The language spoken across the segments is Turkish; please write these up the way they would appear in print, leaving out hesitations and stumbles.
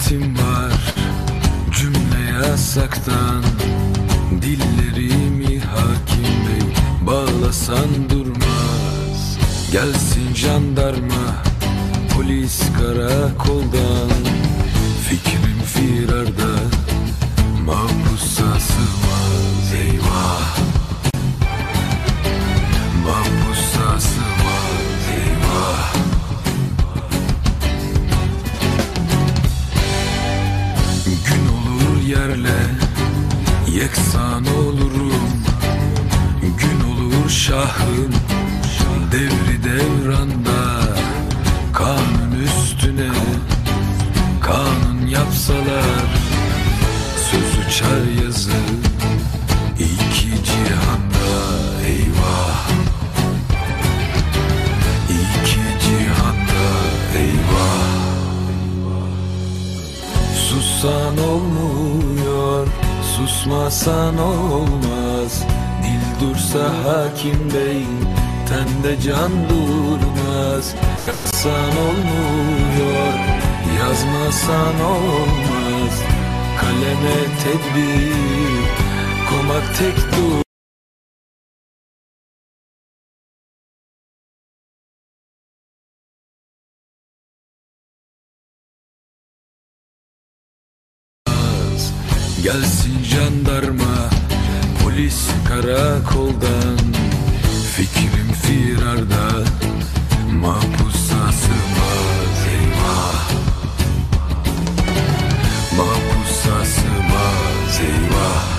Şikayetim var cümle yasaktan, dillerimi hakim bey bağlasan durmaz. Gelsin jandarma polis karakoldan, fikrim firarda mahpusa sığmaz. Eyvah, mahpusa sığmaz. Eyvah. Gün olur yerle yeksan olurum, gün olur şahım devri devranda. Kanun üstüne kanun yapsalar, söz uçar yazı iki cihanda. Eyvah, iki cihanda. Eyvah. Sussan olmuyor, susmasan olmaz. Dil dursa hakim bey, tende can durmaz. Yazsan olmuyor, yazmasan olmaz. Kaleme tedbir koymak tek dur. Gelsin jandarma polis karakoldan, fikrim firarda mahpusa sığmaz. Eyvah, mahpusa sığmaz. Eyvah.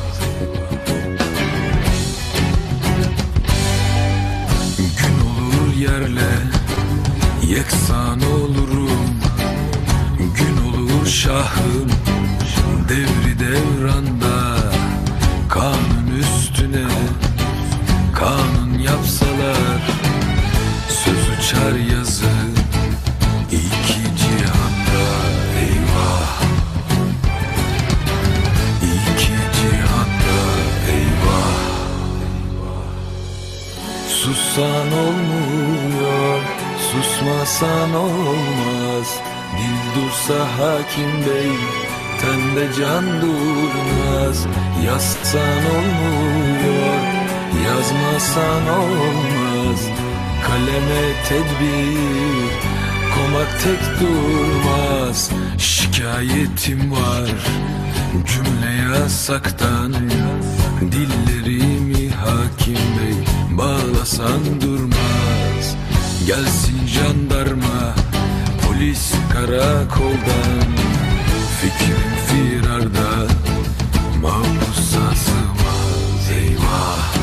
Gün olur yerle yeksan olurum, gün olur şahım devri devranda. Kanun üstüne kanun yapsalar, söz uçar yazı iki cihanda. Eyvah, iki cihanda. Eyvah. Sussan olmuyor, susmasan olmaz. Dil dursa hakim bey, tende can durmaz. Yazsan olmuyor, yazmasan olmaz. Kaleme tedbir koymak tek durmaz. Şikayetim var cümle yasaktan, dillerimi hakim bey bağlasan durmaz. Gelsin jandarma polis karakoldan, fikrim firarda mahpusa sığmaz. Eyvah,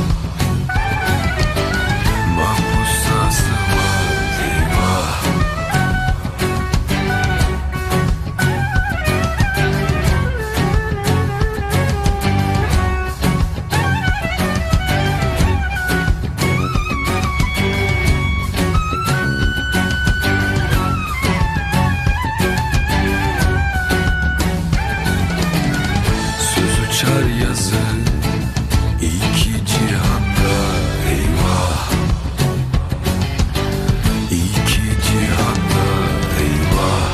mahpusa sığmaz. Eyvah. Uçar yazı iki cihanda. Eyvah, iki cihanda. Eyvah.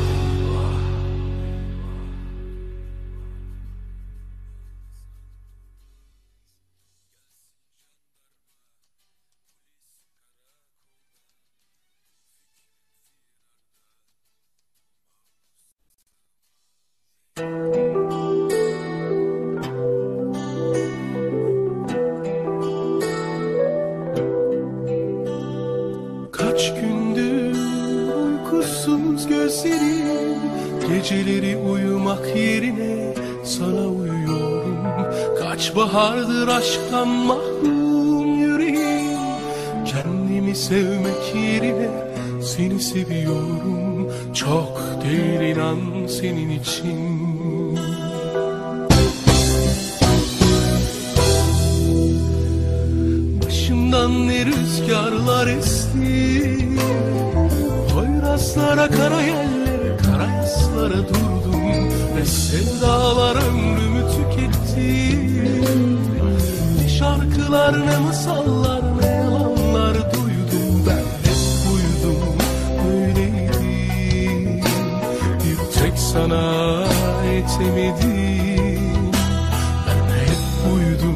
Kaç gündür uykusuz gözlerim, geceleri uyumak yerine sana uyuyorum. Kaç bahardır aşktan mahrum yüreğim, kendimi sevmek yerine seni seviyorum. Çok değil inan senin için. Başımdan ne rüzgarlar esti, Poyrazlara, karayellere, karayaslara durdum ve sevdalar ömrümü tüketti. Ne şarkılar, ne masallar, ne yalanlar duydum. Ben hep uyudum, öyleydi. Bir tek sana yetemedim. Ben hep buydum,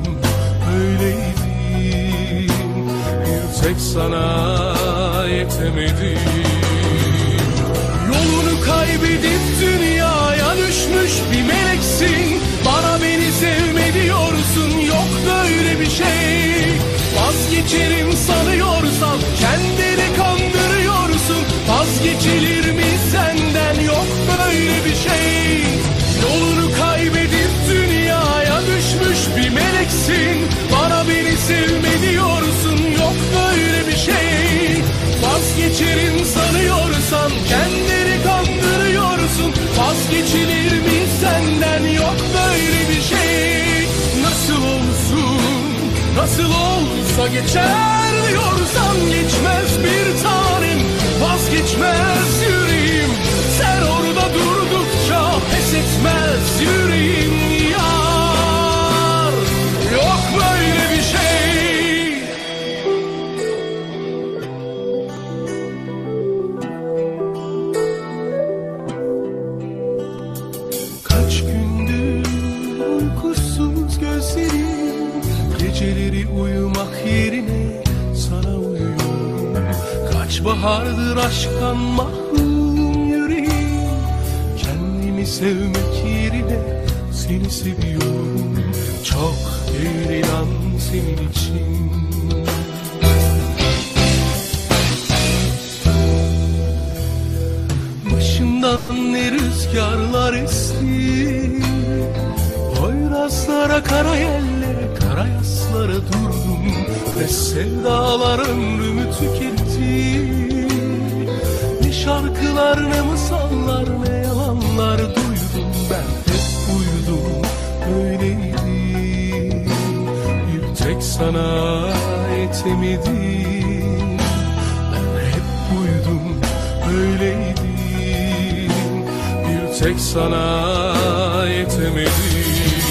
öyleydim. Bir tek sana yetemedim. Yolunu kaybedip dünyaya düşmüş bir meleksin. Bana beni sevme diyorsun, yok böyle bir şey. Vazgeçerim sanıyorsan kendini kandırıyorsun. Vazgeçilir mi senden, yok böyle bir şey. Yolunu kaybedip dünyaya düşmüş bir meleksin. Bana beni sevme diyorsun, yok böyle bir şey. Vazgeçerim sanıyorsan kendini kandırıyorsun. Vazgeçilir mi senden, yok böyle bir şey. Nasıl olsun, nasıl olsa geçer diyorsan geçmez bir tanem. Vazgeçmez yüreğim, sen orada durdukça pes etmez yüreğim yar. Yok böyle bir şey. Kaç gündür uykusuz gözlerim, geceleri uyumak yerine sana uyuyorum. Kaç bahardır aşktan mahrum yüreğim, kendimi sevmek yerine seni seviyorum. Çok değil inan senin için. Başımdan ne rüzgarlar esti, Poyrazlara, kara yellere, kara yaslara durdum. Ve sevdalar ömrümü tüketti. Ne şarkılar, ne masallar, ne yalanlar duydum. Ben hep uyudum, öyleydim. Bir tek sana yetemedim. Ben hep uyudum, öyleydim. Bir tek sana yetemedim.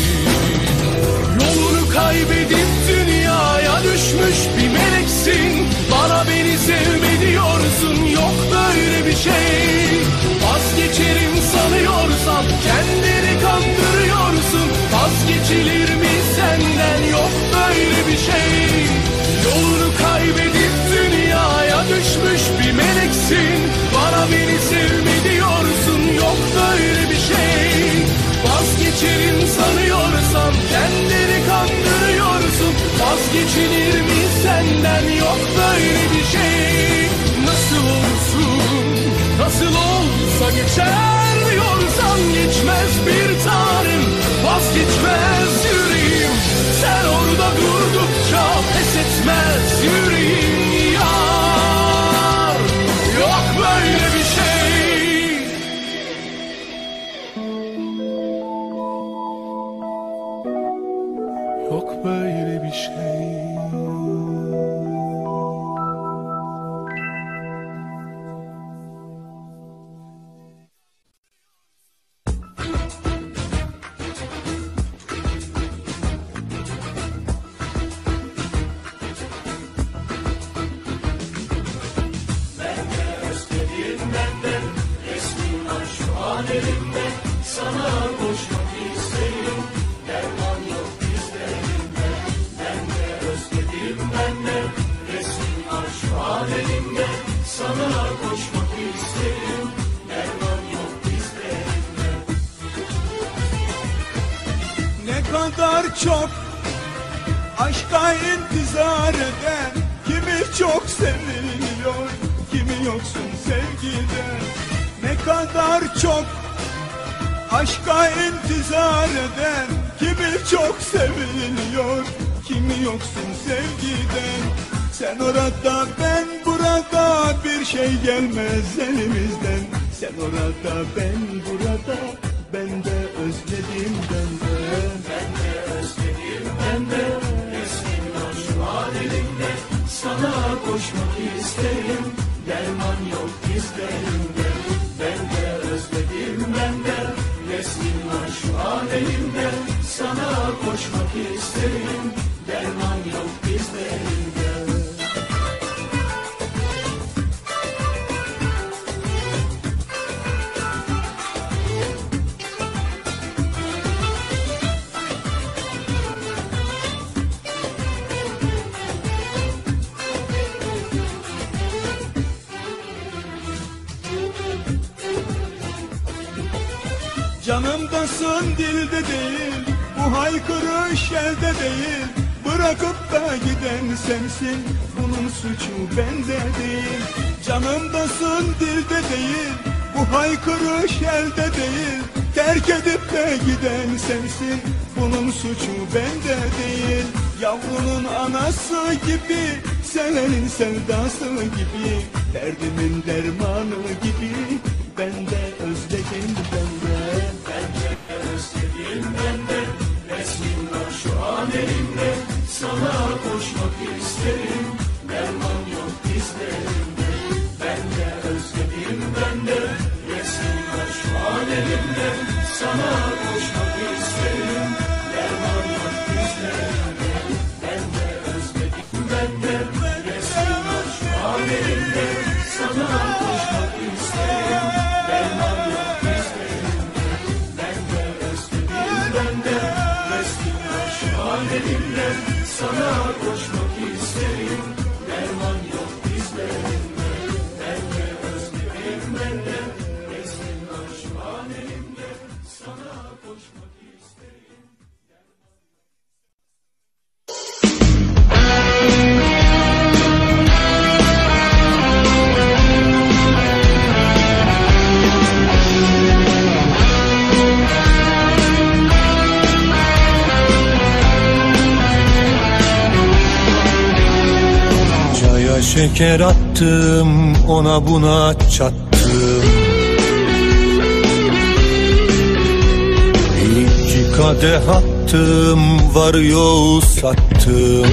Yolunu kaybedip dünyaya düşmüş bir meleksin. Bana beni sevme diyorsun, yok böyle bir şey. Vazgeçerim sanıyorsan kendini kandırıyorsun. Vazgeçilir mi senden, yok böyle bir şey. Yolunu kaybedip dünyaya düşmüş bir meleksin. Bana beni sevme diyorsun, yok böyle bir şey. Vazgeçerim sanıyorsan kendini kandırıyorsun. Vazgeçilir mi senden, yok böyle bir şey. Nasıl olsun, nasıl olsa geçer diyorsan geçmez bir tanem. Vazgeçmez yüreğim, sen orada durdukça pes etmez yüreğim yar. Yok böyle bir şey. Yok böyle bir şey. Ne kadar çok aşka intizar eden, kimi çok seviliyor, kimi yoksun sevgiden. Ne kadar çok aşka intizar eden, kimi çok seviliyor, kimi yoksun sevgiden. Sen orada ben burada, bir şey gelmez elimizden. Sen orada ben burada, ben de özledim ben de. Ben de özledim ben de. Resmin var şu an elimde. Sana koşmak isterim, derman yok dizlerimde. Ben de özledim ben de. Resmin var şu an elimde. Sana koşmak isterim, derman yok dizlerimde. Canımdasın dilde değil, bu haykırış elde değil. Bırakıp da giden sensin, bunun suçu bende değil. Canımdasın dilde değil, bu haykırış elde değil. Terk edip de giden sensin, bunun suçu bende değil. Yavrunun anası gibi, sevenin sevdası gibi, derdimin dermanı gibi, bende özledim bende. Bende özledim bende, resmin var şu an elimde. Sana koşmak isterim, derman yok dizlerimde. Bende özledim bende, resmin var şu an elimde. Sana koşmak isterim, derman yok dizlerimde. Bende özledim bende, resmin var şu an elimde. Sana koşmak isterim, derman yok dizlerimde. Bende özledim bende, resmin var şu an elimde. Sana koşmak isterim, derman yok dizlerimde. Bende özledim bende, resmin var şu an elimde. Sana koşmak isterim. Çaya şeker attım, ona buna çattım. İki kadeh attım, var yoğu sattım.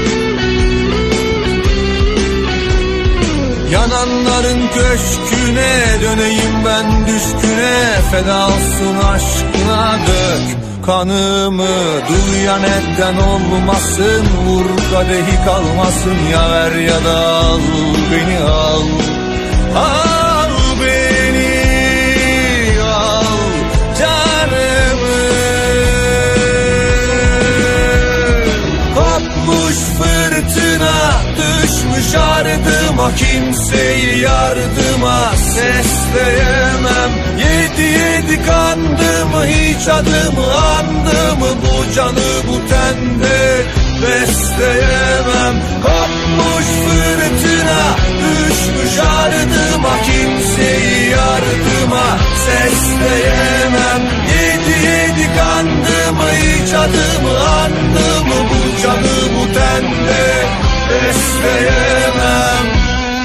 Yananların köşküne döneyim ben düşküne. Feda olsun aşkına, dök kanımı. Duyan elden olmasın, vur kadehi kalmasın. Ya ver ya da al beni, al. Al beni, al canımı. Kopmuş fırtına, düşmüş ardıma. Kimseyi yardıma sesleyemem. Yedi kandı mı hiç adımı andı mı? Bu canı bu tende besleyemem. Kopmuş fırtına, düşmüş ardıma. Kimseyi yardıma sesleyemem. Yedi kandı mı hiç adımı andı mı? Bu canı bu tende besleyemem.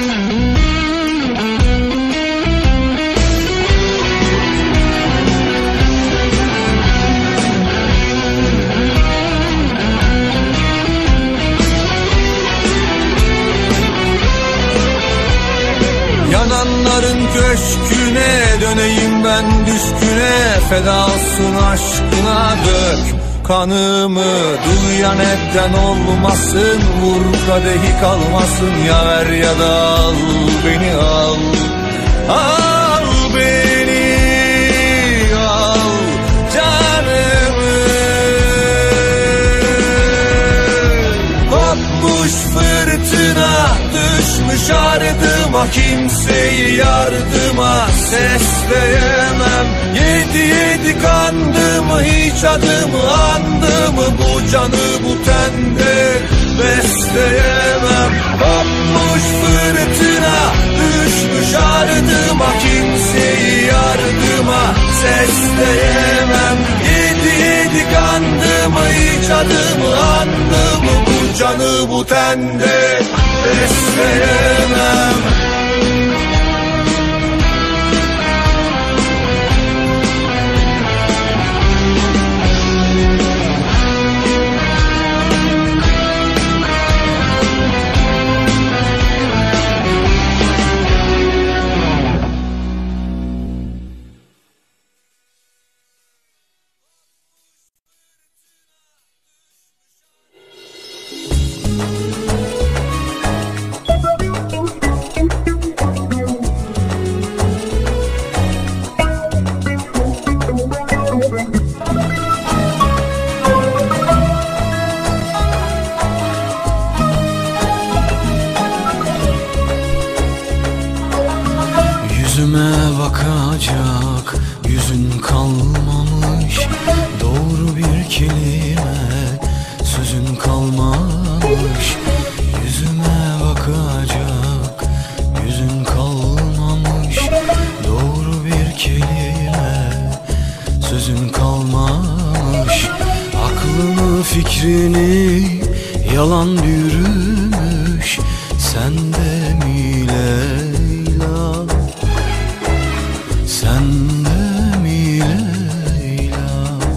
Yananların köşküne döneyim ben düşküne. Feda olsun aşkına, dök kanımı. Duyan elden olmasın, vur kadehi kalmasın. Ya ver ya da al beni, al. Al beni, al canımı. Kopmuş fırtına, düşmüş ardıma. Kimseyi yardıma sesleyemem. Yedi kandı mı hiç adımı andı mı? Bu canı bu tende besleyemem. Kopmuş fırtına, düşmüş ardıma. Kimseyi yardıma sesleyemem. Yedi kandı mı hiç adımı andı mı? Bu canı bu tende besleyemem. kelime sözün kalmamış. Yüzüme bakacak yüzün kalmamış. Doğru bir kelime sözün kalmamış. Aklını fikrini yalan bürümüş. Sen de mi Leyla? Sen de mi Leyla?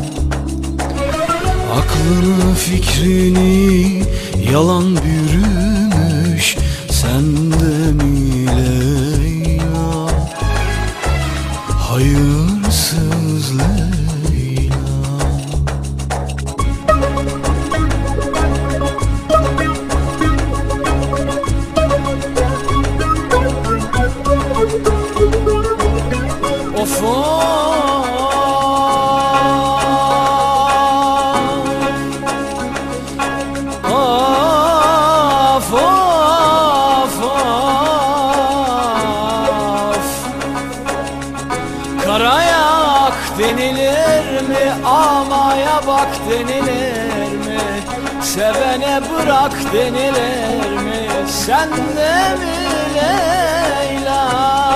Aklını fikrini yalan bürümüş. Sen de mi Leyla? Hayırsız Leyla. Of of of Karayak denilir mi? Amaya bak denilir mi? Sevene bırak denilir mi? Sen de mi Leyla?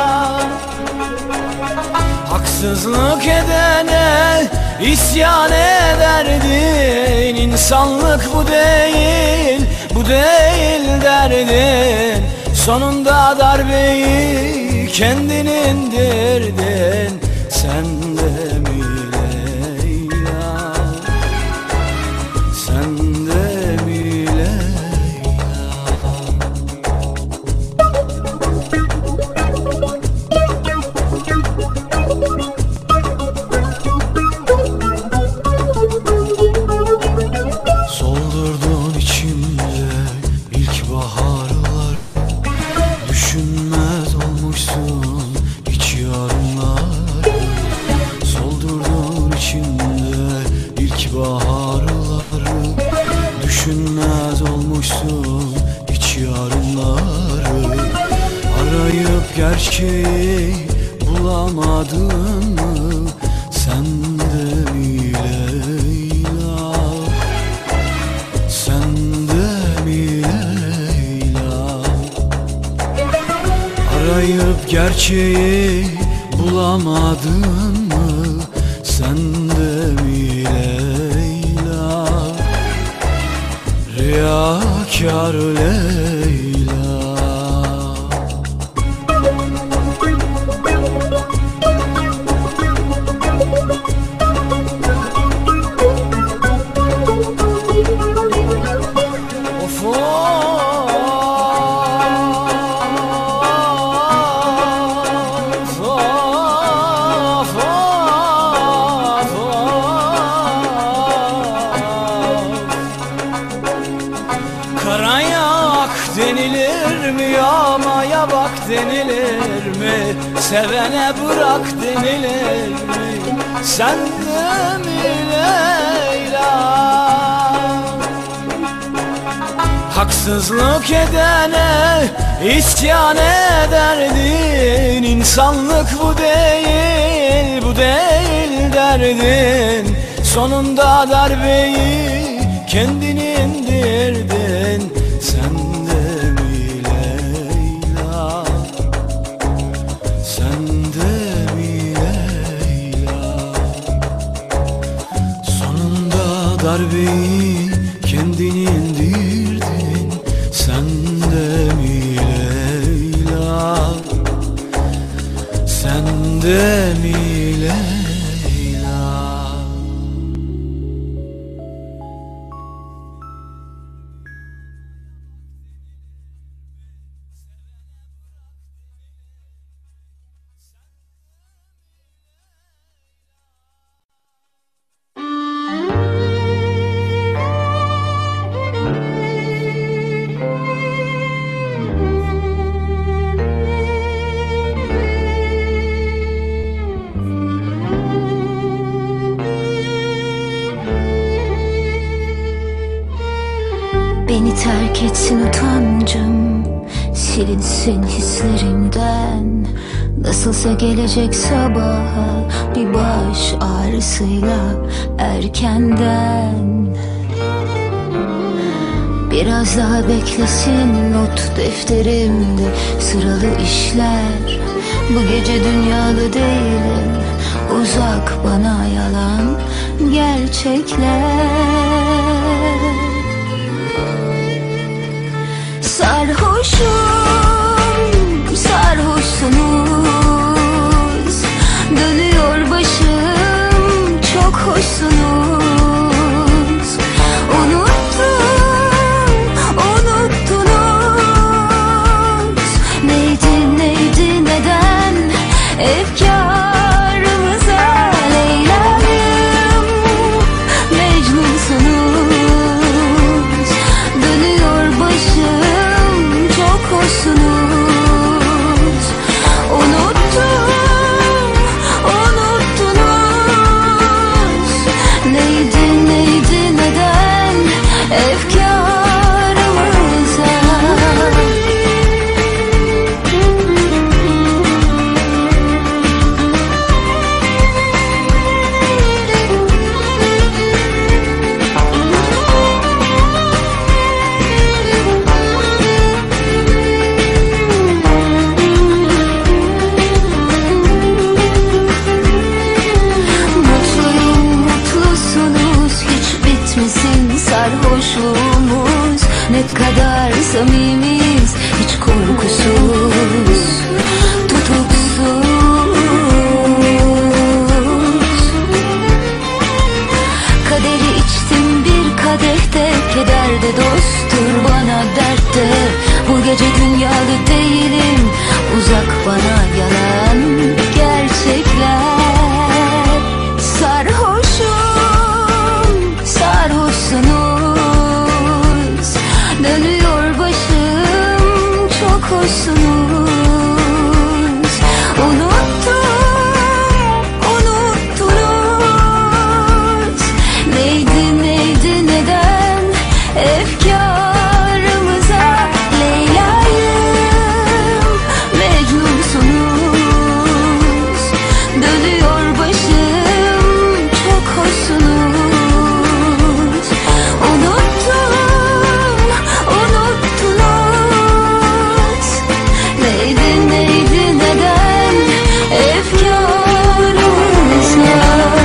Haksızlık edene isyan ederdin. İnsanlık bu değil, bu değil derdin. Sonunda darbeyi kendin indirdin. Sen de mi Leyla? Sen de mi Leyla? Soldurdun içimde ilkbaharlar. Düşünmez olmuşsun hiç yarınlar. Soldurdun içimde ilkbaharları. Düşünmez olmuşsun hiç yarınları. Arayıp gerçeği bulamadın mı? Sen de mi Leyla? Sen de mi Leyla? Arayıp gerçeği bulamadın mı? Sen de mi Leyla? Riyakâr Leyla. Karayak denilir mi? Yağmaya bak denilir mi? Sevene bırak denilir mi? Sen de mi Leyla? Haksızlık edene isyan ederdin. İnsanlık bu değil, bu değil derdin. Sonunda darbeyi kendin indirdin. Sen de mi Leyla? Sen de mi Leyla? Sonunda darbeyi kendin indirdin. Sen de mi Leyla? Sen de mi Leyla? Beni terk etsin utancım, silinsin hislerimden. Nasılsa gelecek sabaha bir baş ağrısıyla erkenden. Biraz daha beklesin not defterimde sıralı işler. Bu gece dünyalı değilim, uzak bana yalan gerçekler. Sarhoşum, sarhoşsunuz, dönüyor başım, çok hoşsunuz. Unuttunuz, neydi neydi neden efkarımıza Leyla'yım, Mecnunsunuz, dönüyor başım, çok hoşsunuz. Unuttunuz, neydi neydi neden efkarımıza. Mutluyum, mutlusunuz, hiç bitmesin sarhoşluğumuz. Ne kadar samimiyiz, hiç korkusuz, tutuksuz. Kaderi içtim bir kadehte, keder de dosttur bana dertte. Bu gece dünyalı değilim, uzak bana yalan gerçekler. Sarhoşum, sarhoşsunuz, dönüyor başım, çok hoşsunuz. Unuttunuz, neydi neydi neden efkarımıza Leyla'yım, Mecnunsunuz, dönüyor başım, çok hoşsunuz. Unuttunuz, neydi neydi neden efkarımıza.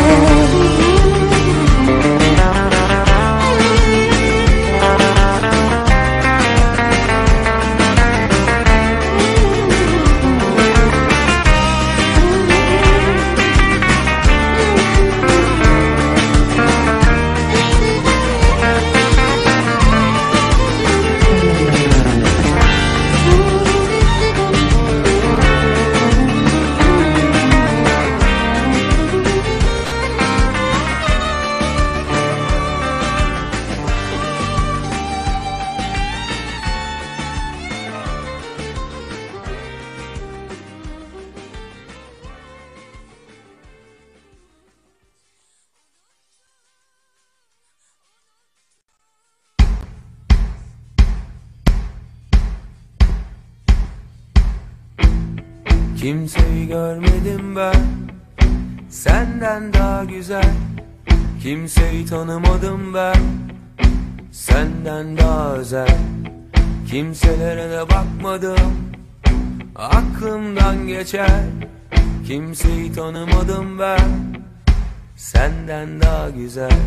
Kimseyi görmedim ben senden daha güzel. Kimseyi tanımadım ben senden daha özel. Kimselere de bakmadım, aklımdan geçer. Kimseyi tanımadım ben senden daha güzel.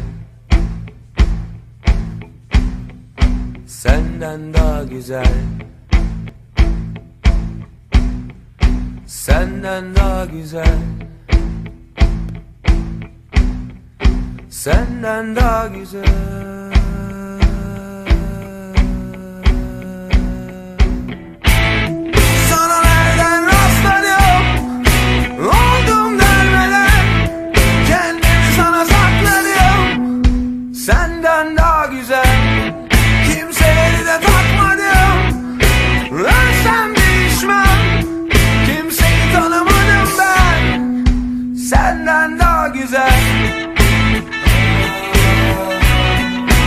Senden daha güzel. Senden daha güzel. Senden daha güzel. Sana nereden rastladım, oldum dermeden, kendimi sana sakladım. Senden daha güzel. Kimseleri de takmadım, ölsem değişmem. Kimseyi tanımadım ben senden daha güzel.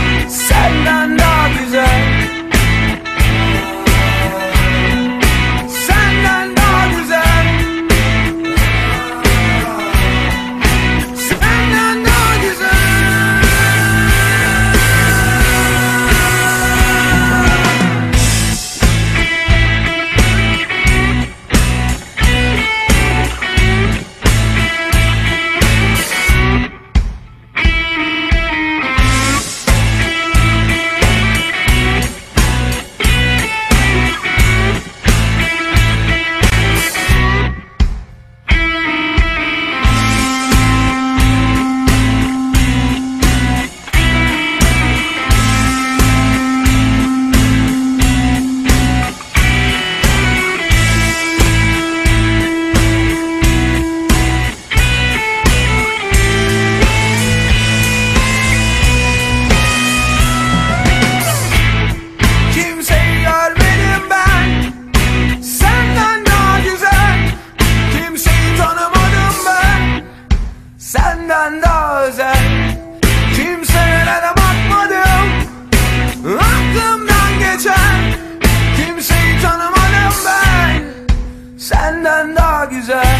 daha özel. Kimselere bakmadım, aklımdan geçen. Kimseyi tanımadım ben, senden daha güzel.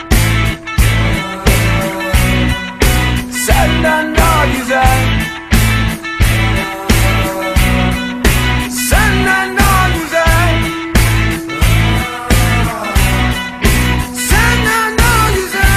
Senden daha güzel. Senden daha güzel. Senden daha güzel.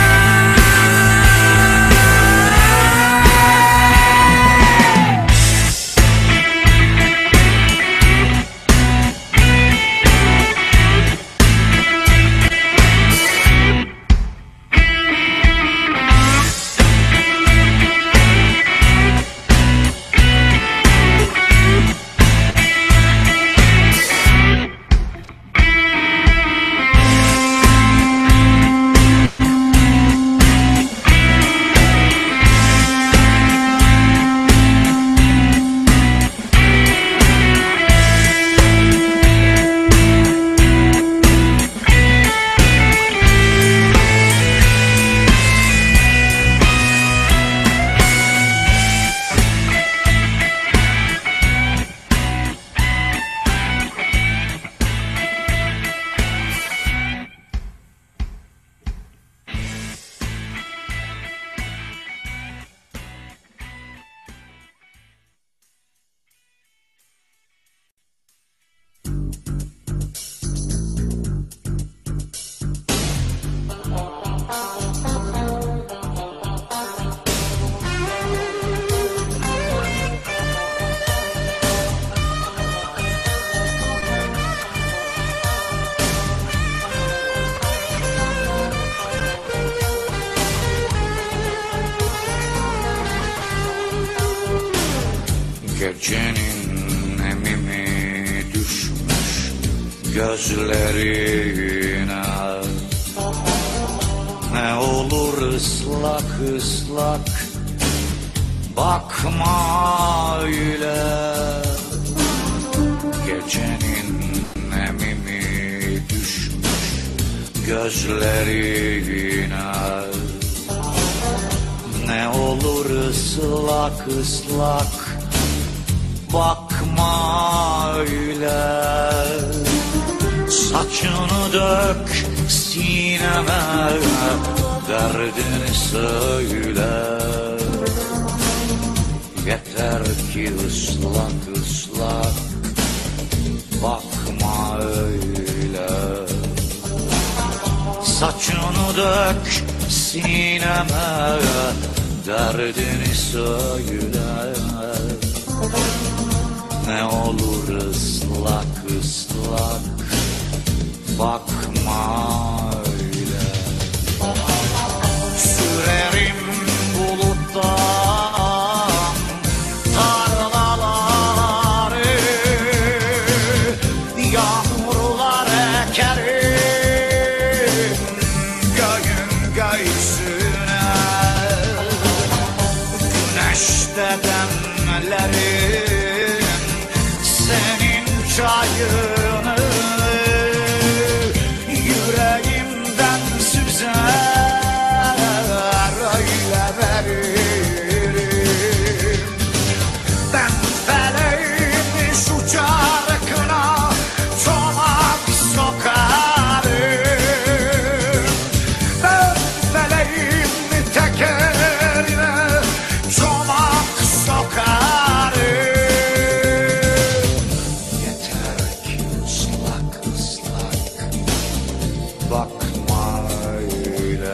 Gecenin nemimi düşmüş gözlerine. Ne olur ıslak ıslak bakma öyle. Gecenin nemimi düşmüş gözlerine. Ne olur ıslak ıslak bakma öyle. Saçını dök sineme, derdini söyle. Yeter ki ıslak ıslak bakma öyle. Saçını dök sineme, derdini söyle. Ne olur ıslak ıslak bakma öyle. Sürerim buluttan tarlaları, yağmurlar ekerim göğün göğsüne. Güneşte demlerim senin çayını, yüreğimden süzer öyle veririm. Ben feleğim şu çarkına çomak sokarım. Ben feleğim tekerine çomak sokarım. Bakma öyle.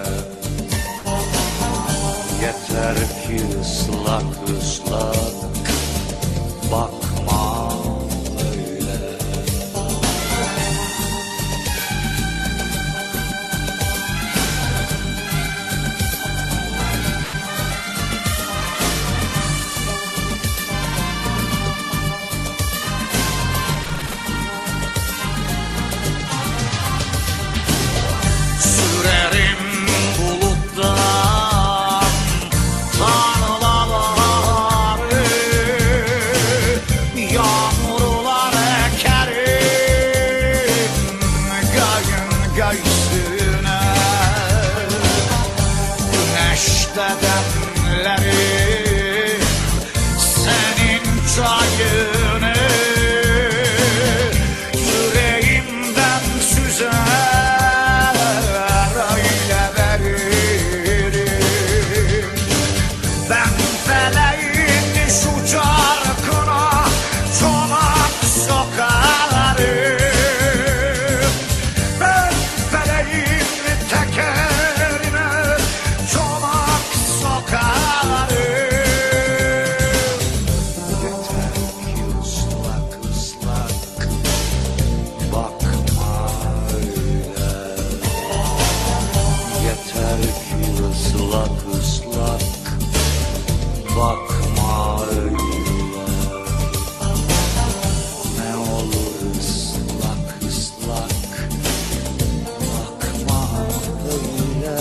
Yeter ki ıslak ıslak bakma öyle. Sürerim buluttan tarlaları, bakma öyle. Ne olur ıslak ıslak bakma öyle.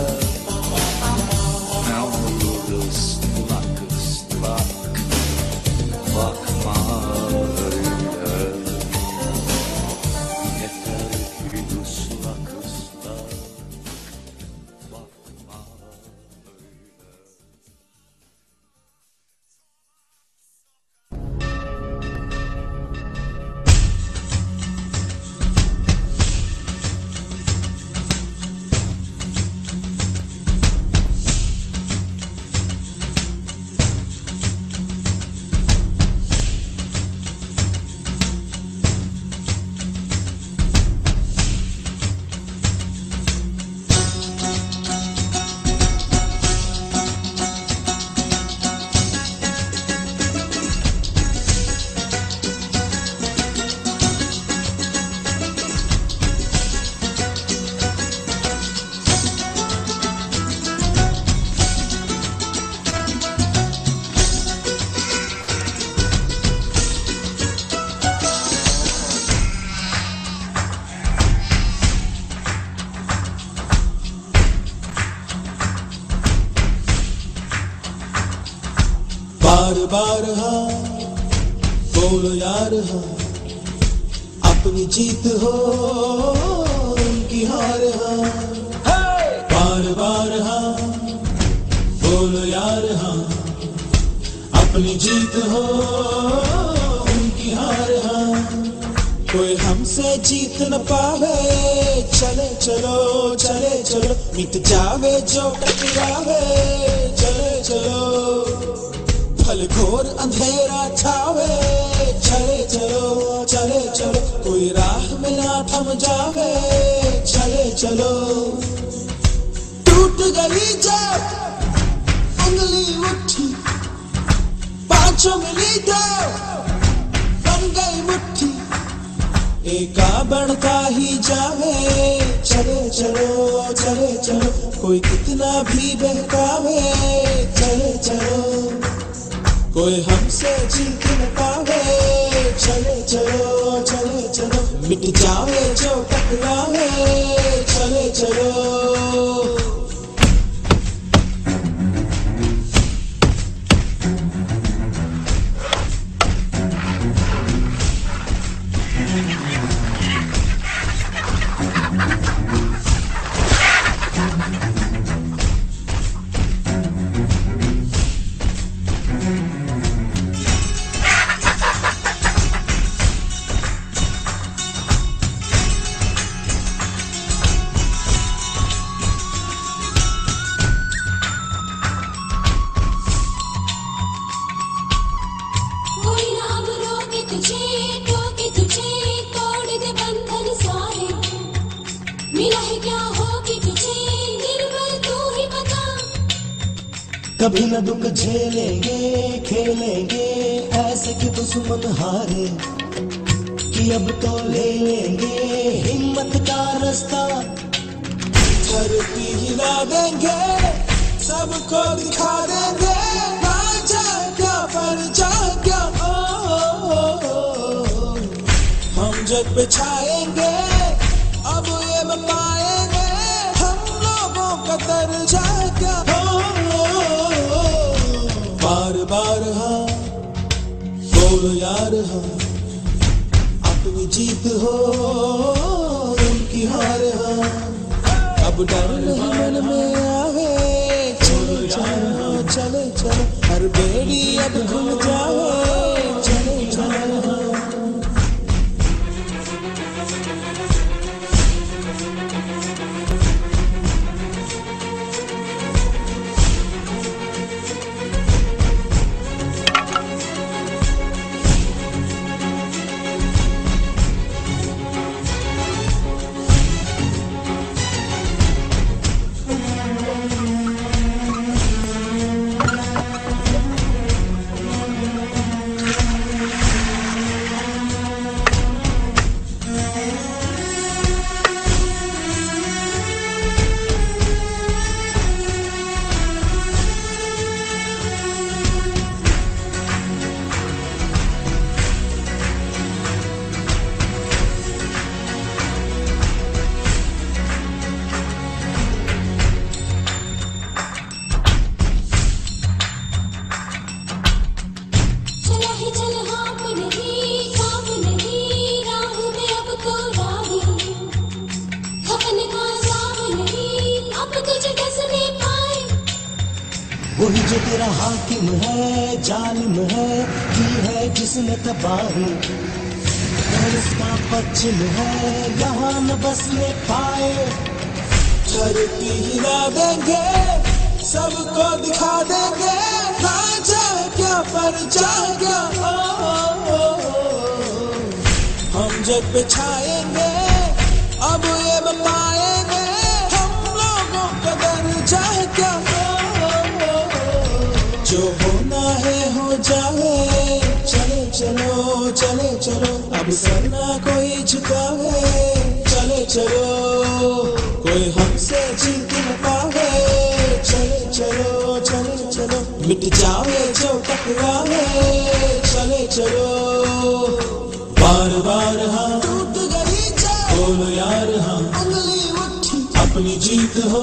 Ne olur ıslak ıslak bakma öyle. Yeter ki ıslak ıslak bakma öyle. बार बार हाँ बोलो यार हाँ, अपनी जीत हो उनकी हार हाँ। बार बार हाँ बोलो यार हाँ, अपनी जीत हो उनकी हार हाँ। कोई हमसे जीत न पावे, चले चलो चले चलो, मिट जावे जो टकरावे, चले चलो फल घोर अंधेरा छावे, चले चलो चले चलो, कोई राह में ना थम जावे, चले चलो। टूट गई जब उंगली उठी, पांचों मिली तो बन गई मुट्ठी, एका बढ़ता ही जावे, चले चलो चले चलो, कोई कितना भी बहकावे, चले चलो कोई हमसे जीत न पावे, चले चलो चले चलो, मिट जावे जो टकरावे, चले चलो। कभी न दुख झेलेंगे खेलेंगे ऐसे कि दुश्मन हारे, कि अब तो ले लेंगे हिम्मत का रास्ता, धरती हिला देंगे सबको दिखा देंगे, राजा क्या परजा क्या हम जग पे छाएंगे, अब ये बताएंगे हम लोगों का दर्जा क्या। बार बार हाँ बोलो यार हाँ, अपनी जीत हो उनकी हार हाँ। अब डर नहीं मन में आवे, चलो चलो चले चलो, हर बेड़ी अब खुल जावे, चले चलो। वही जो तेरा हाकिम है, जालिम है, की है जिसने तबाही। इसका पश्चिम है, यहाँ न बसने पाए। धरती हिला देंगे, सबको दिखा देंगे, राजा क्या परजा क्या। हम जग पे छाएंगे, अब ये बताएंगे, हम लोगों का दर्जा है क्या। जो होना है हो जाए, चले चलो चले चलो, अब सर ना कोई झुकावे। चले चलो कोई हमसे जीत न पावे। चले चलो चले चलो, मिट जावे जो टकरावे। चले चलो बार बार हाँ टूट गई चाह, बोलो यार हाँ उंगली उठी, अपनी जीत हो।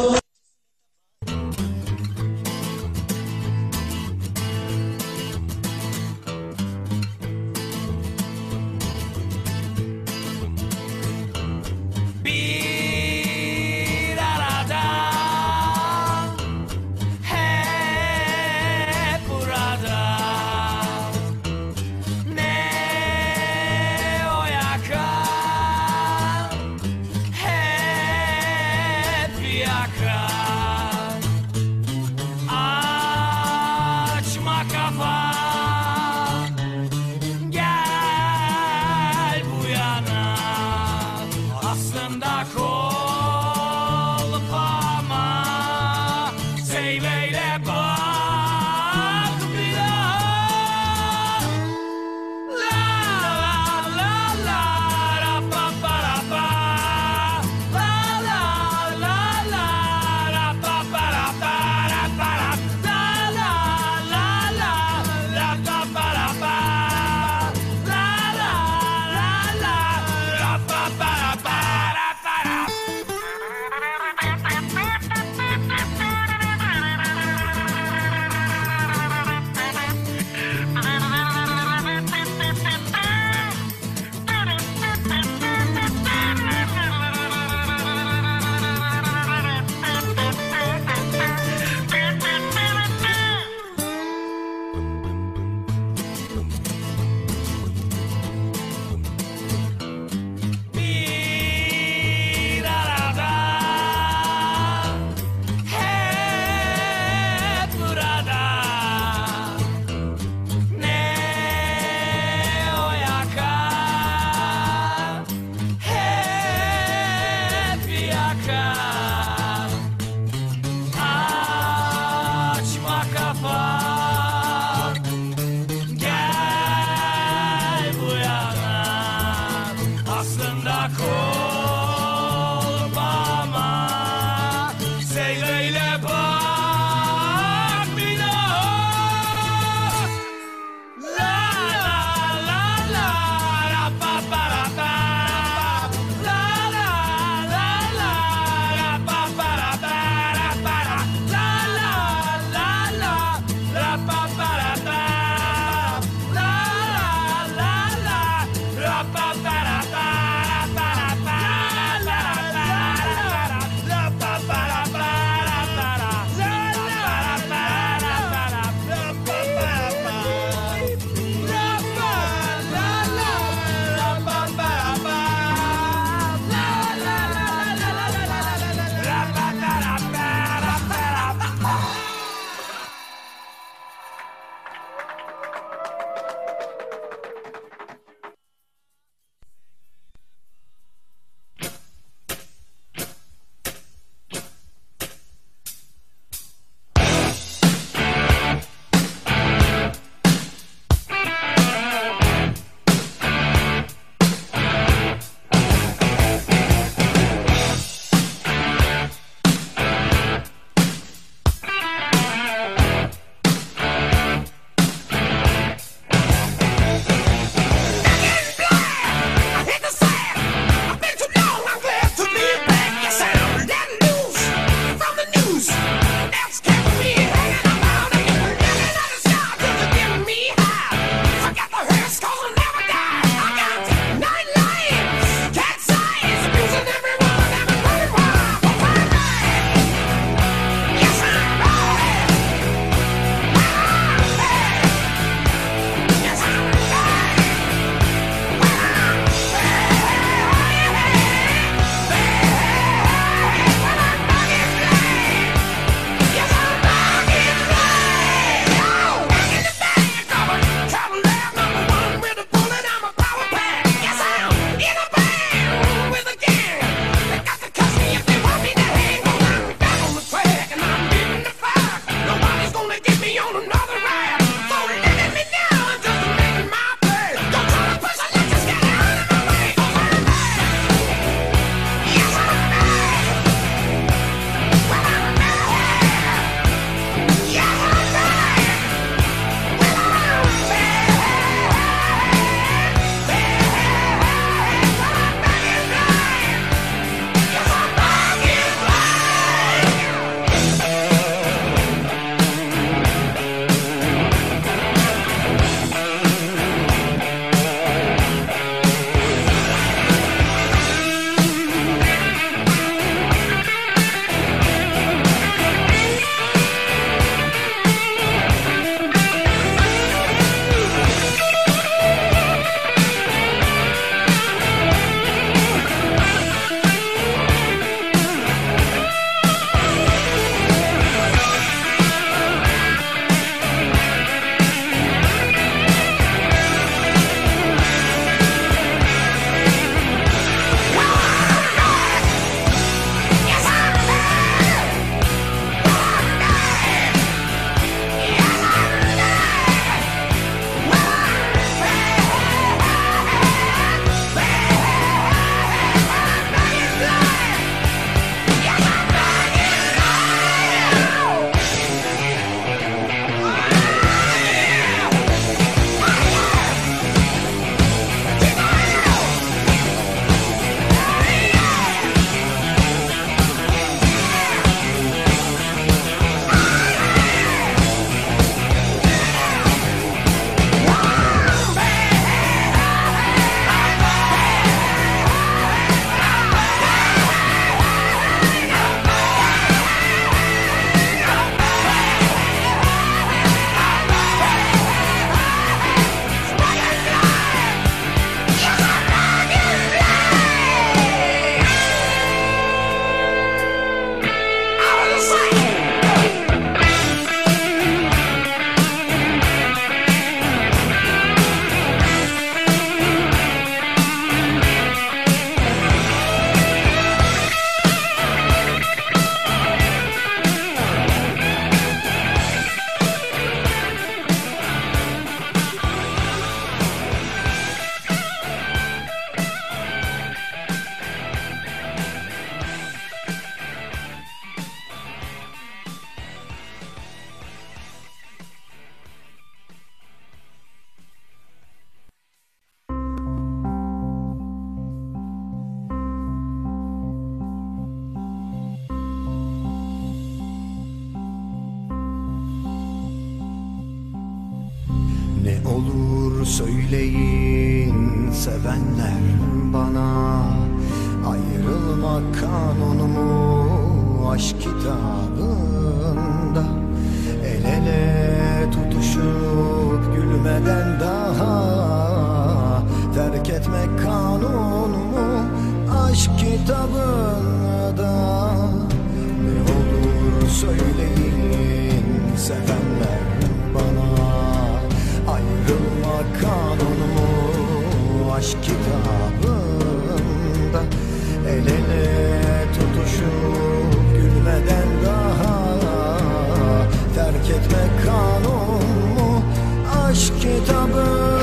Ne olur söyleyin sevenler bana, ayrılmak kanunu mu aşk kitabında? El ele tutuşup gülmeden daha terk etmek kanun mu aşk kitabında? Ne olur söyleyin sevenler bana, ayrılmak kanun mu aşk kitabında? El ele tutuşup gülmeden daha terk etmek kanun mu aşk kitabında?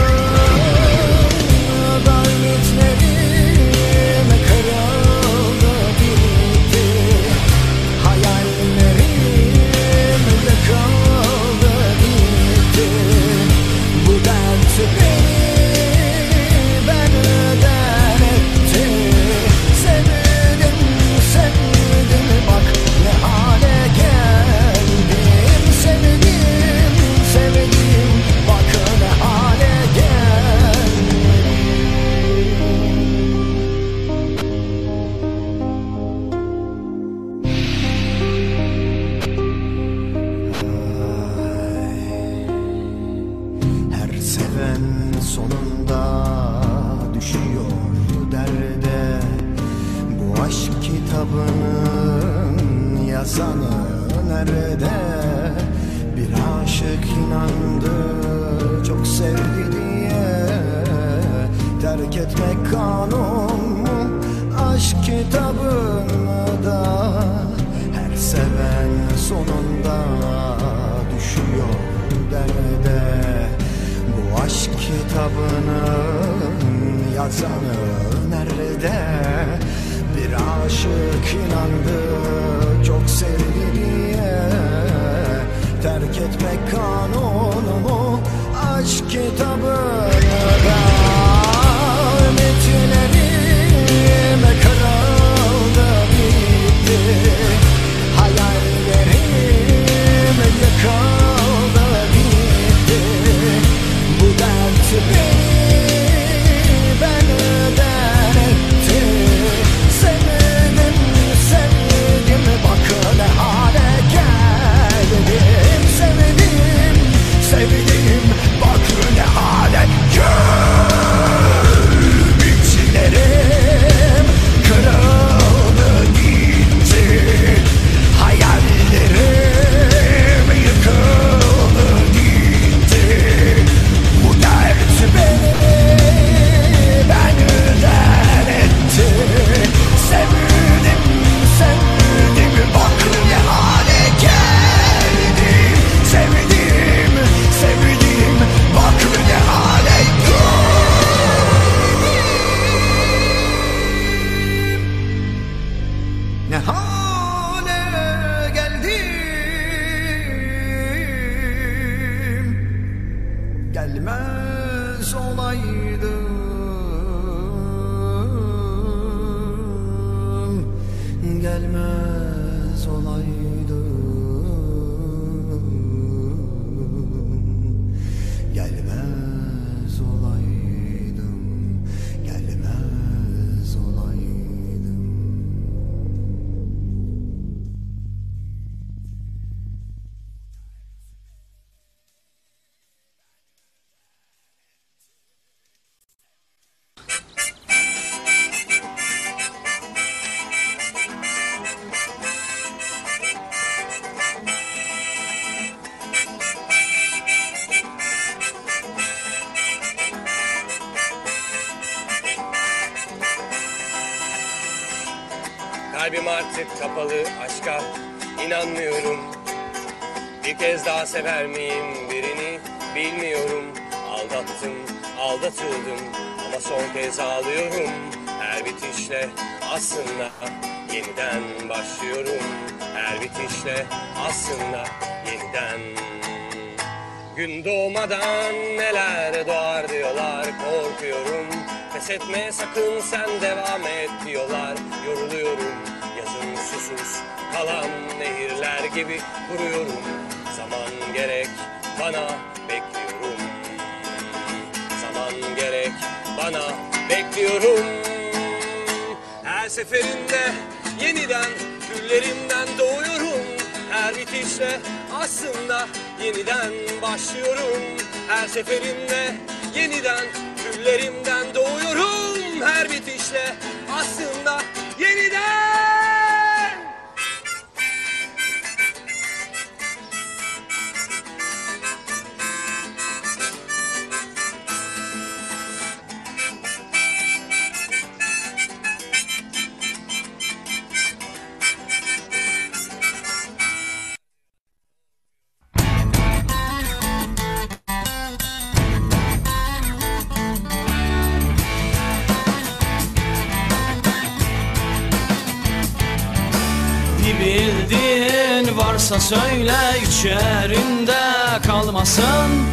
Ümitlerim kırıldı bitti, hayallerim yıkıldı gitti. Bu dert beni benden etti. Sevdim, sevdim, bak ne hale geldim. Sevdim, sevdim, bak ne hale geldim. Her seven sonunda düşüyor derde. Bu aşk kitabının yazanı nerede? Bir aşık inandı, çok sevdi diye terk etmek kanun mu aşk kitabında? Her seven sonunda düşüyor derde. Bu aşk kitabının yazanı nerede? Bir aşık inandı, çok sevdi diye terk etmek kanun mu aşk kitabında? Ümitlerim kırıldı bitti, hayallerim yıkıldı gitti. Bu dert beni benden etti. Sevdim, sevdim, bak ne hale geldim. Sevdim, sevdim, bak ne hale geldim. Ümitlerim kırıldı gitti, hayallerim yıkıldı gitti. Bu dert beni benden etti. Sevdim, sevdim, bak ne hale geldim. Sevdim, sevdim, bak ne hale geldim. Ne hale geldim. Gelmez olaydım, gelmez olaydım, gelmez olaydım, gelmez olaydım. Kalbim artık kapalı, aşka inanmıyorum. Bir kez daha sever miyim birini bilmiyorum. Aldattım, aldatıldım ama son kez ağlıyorum. Her bitişle aslında yeniden başlıyorum. Her bitişle aslında yeniden. Gün doğmadan neler doğar diyorlar, korkuyorum. Pes etme sakın, sen devam et diyorlar. Yoruluyorum, yazın susuz kalan nehirler gibi kuruyorum. Zaman gerek bana, bekliyorum. zaman gerek bana, bekliyorum. Her seferinde yeniden küllerimden doğuyorum. Her bitişle aslında yeniden başlıyorum. Her seferinde yeniden küllerimden doğuyorum. Her bitişle aslında yeniden. Bildiğin varsa söyle, içerinde kalmasın.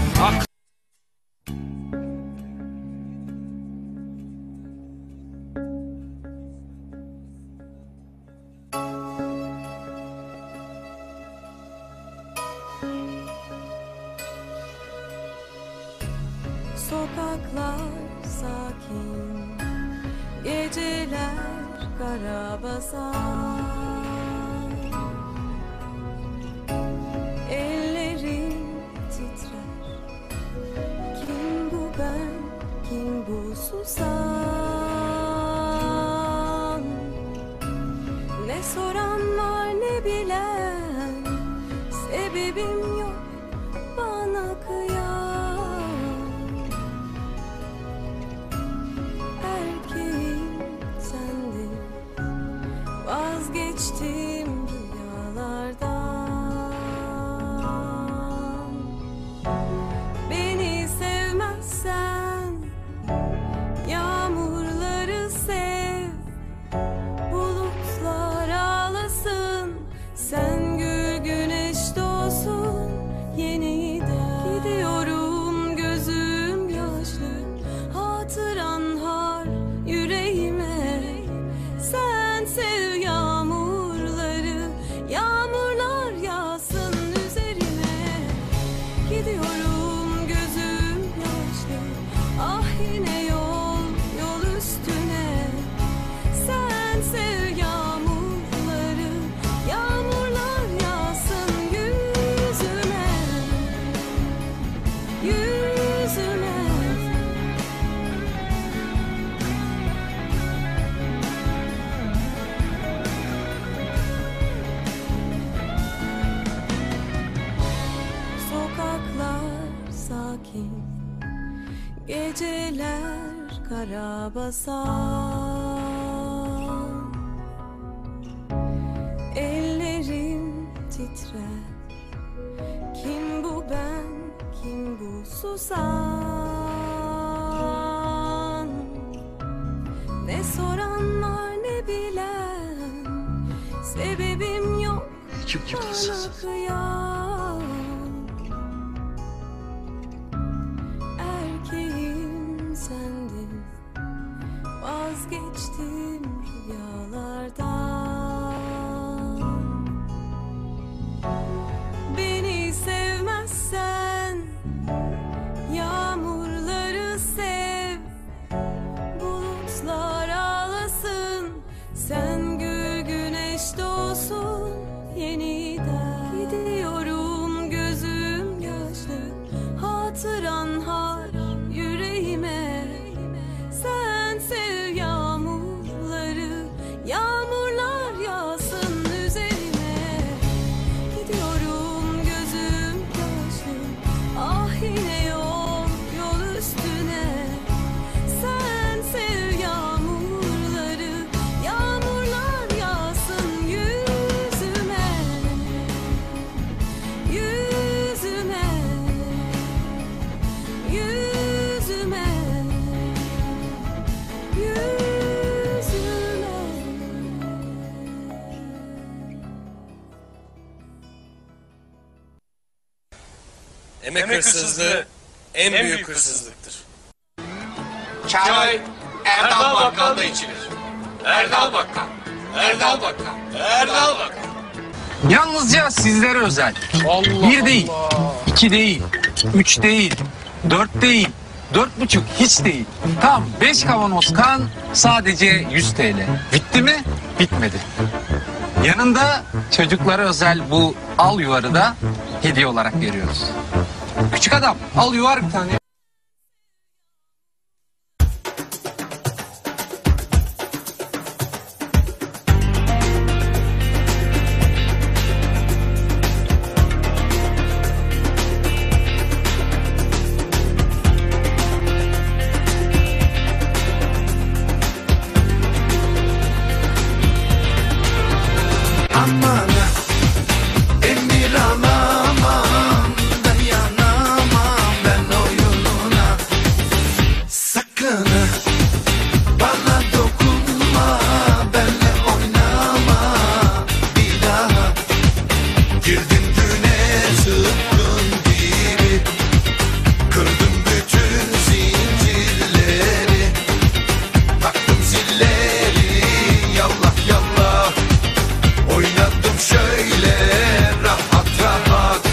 Sokaklar sakin, geceler karabasan. Ellerim titrer. Kim bu ben, kim bu susan? Ne soran var ne bilen, sebebim yok bana kıyan. Erkeğim sendin, vazgeçtim rüyalardan. Beni sevmezsen yağmurları sev, bulutlar ağlasın, sen gül güneş doğsun yeniden. Gidiyorum gözüm yaşlı, hatıran har yüreğime. Sen sev yağmurları, yağmurlar yağsın üzerime. Gidiyorum gözüm yaşlı, ah yine yol üstüne. Sen sev yağmurları, yağmurlar yağsın yüzüme, yüzüme. Sokaklar sakin, geceler karabasan. Ellerim titrer. Kim bu ben, kim bu susan? Ne soran var ne bilen, sebebim yok bana kıyan. Erkeğim sendin, vazgeçtim rüyalardan. Beni sevmezsen yağmurları sev, bulutlar ağlasın, sen gül güneş doğsun yeniden. Gidiyorum gözüm yaşlı, hatıran har yüreğime. Sen sev yağmurları, yağmurlar yağsın üzerime. Gidiyorum gözüm yaşlı, ah yine yol üstüne. Sen sev yağmurları, yağmurlar yağsın yüzüme, yüzüme, yüzüme, yüzüme. Emek hırsızlığı en büyük hırsızlıktır. Çay Erdal Bakkal'da içilir. Erdal Bakkal, Erdal Bakkal, Erdal Bakkal. Yalnızca sizlere özel. Bir değil, iki değil, üç değil, 4 değil, 4,5 hiç değil. Tam 5 kavanoz kan sadece 100 TL. Bitti mi? Bitmedi. Yanında çocuklara özel bu al yuvarı da hediye olarak veriyoruz. Küçük adam al yuvar bir tane. Aman emir alamam, dayanamam ben oyununa. Sakın bana dokunma, benle oynama bir daha. Girdim güne tıpkın gibi, kırdım bütün zincirleri. Taktım zilleri, yallah yallah. Oynadım şöyle rahat rahat.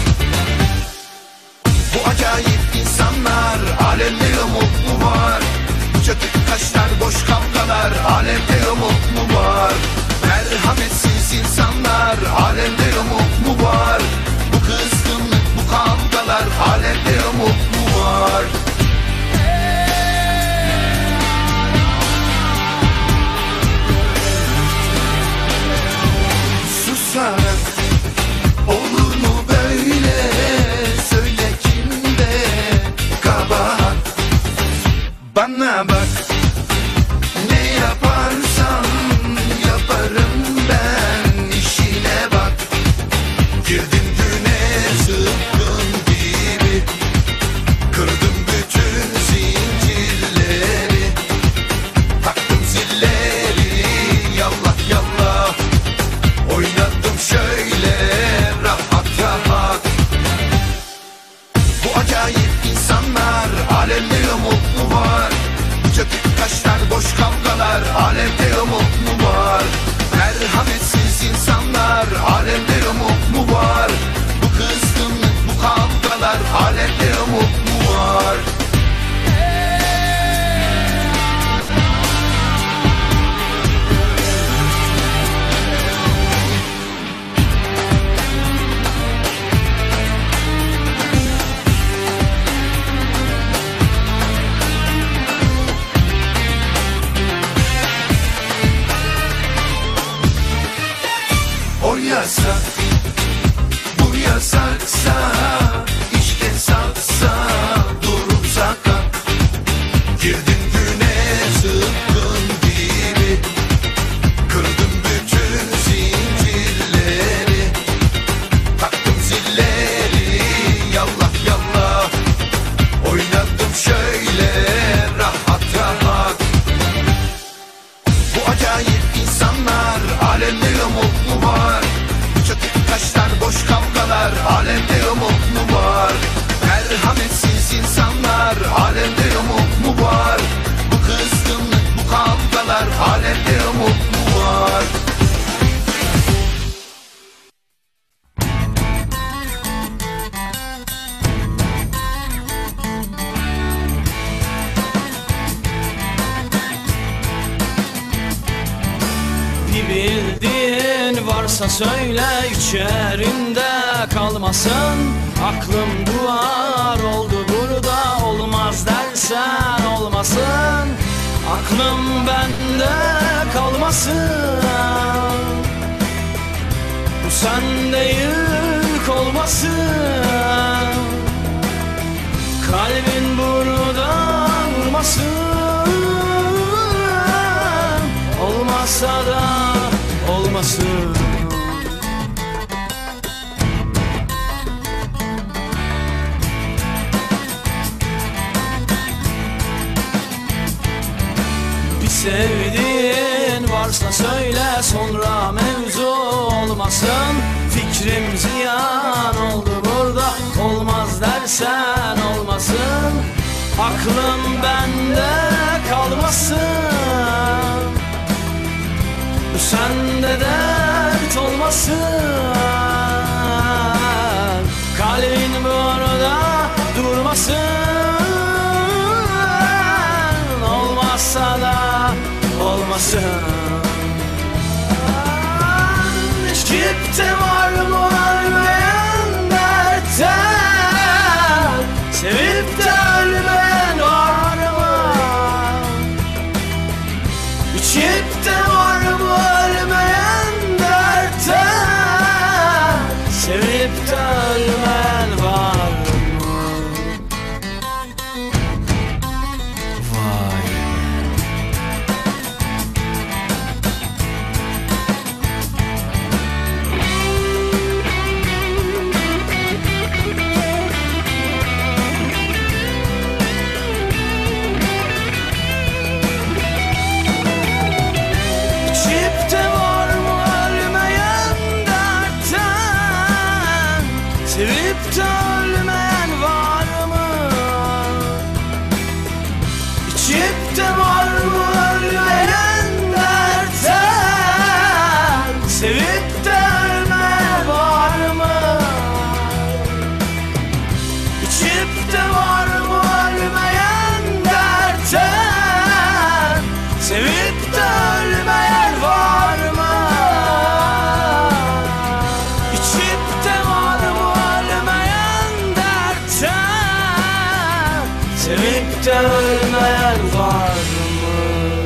Bu acayip insanlar alemde umut mu var? Bu çatık kaşlar boş kavgalar alemde umut mu var? Merhametsiz insanlar alemde umut mu var? Bu kızgınlık bu kavgalar alemde umut mu var? Susarak olur mu böyle? Söyle kimde kabahat? Bana bak, ne yaparsan yaparım ben, işine bak. Girdim güne tıpkın gibi, kırdım bütün zincirleri. Taktım zilleri, yallah yallah. Oynadım şöyle rahat rahat. Bu acayip insanlar alemde umut mu var? Bu çatık kaşlar boş kavgalar alemde umut mu var? Merhametsiz insanlar alemde umut mu var? Bu kızgınlık bu kavgalar alemde umut mu var? O yasak, bu yasaksa, işte saksa, durum sakat. Girdim güne tıpkın gibi, kırdım bütün zincirleri. Taktım zilleri, yallah yallah. Oynadım şöyle rahat rahat. Bu acayip insanlar alemde umut mu var? Bu çatık kaşlar boş kavgalar alemde umut mu var? Merhametsiz insanlar alemde umut mu var? Bu kızgınlık bu kavgalar alemde umut mu var? Bir bildiğin varsa söyle, içerimde kalmasın. Aklım duvar oldu burada, olmaz dersen olmasın. Aklım bende kalmasın. Bu sende yük olmasın. Kalbin burada vurmasın. Olmazsa da olmasın. Bir sevdiğin varsa söyle, sonra mevzu olmasın. Fikrim ziyan oldu burada, olmaz dersen olmasın. Aklım bende kalmasın. Bu sende dert olmasın. Kalbin burada durmasın. Sevip de ölmeyen var mı?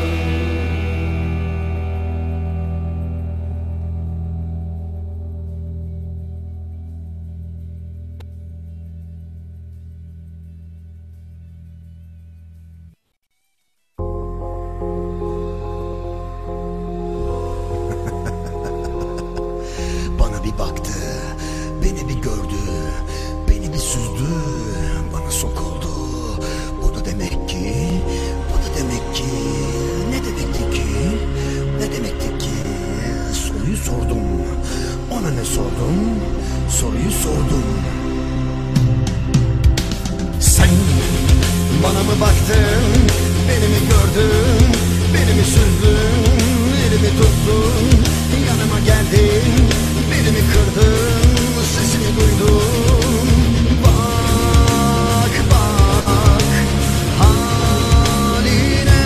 Bana bir baktı, beni bir gördü, beni bir süzdü, bana sokuldu. Bu da demek ki, bu da demek ki, ne demekti ki, ne demekti ki? Soruyu sordum, ona ne sordum, soruyu sordum. Sen bana mı baktın, beni mi gördün, beni mi süzdün, elimi tuttun, yanıma geldin, beni mi kırdın, sesini duydum. Bak bak haline,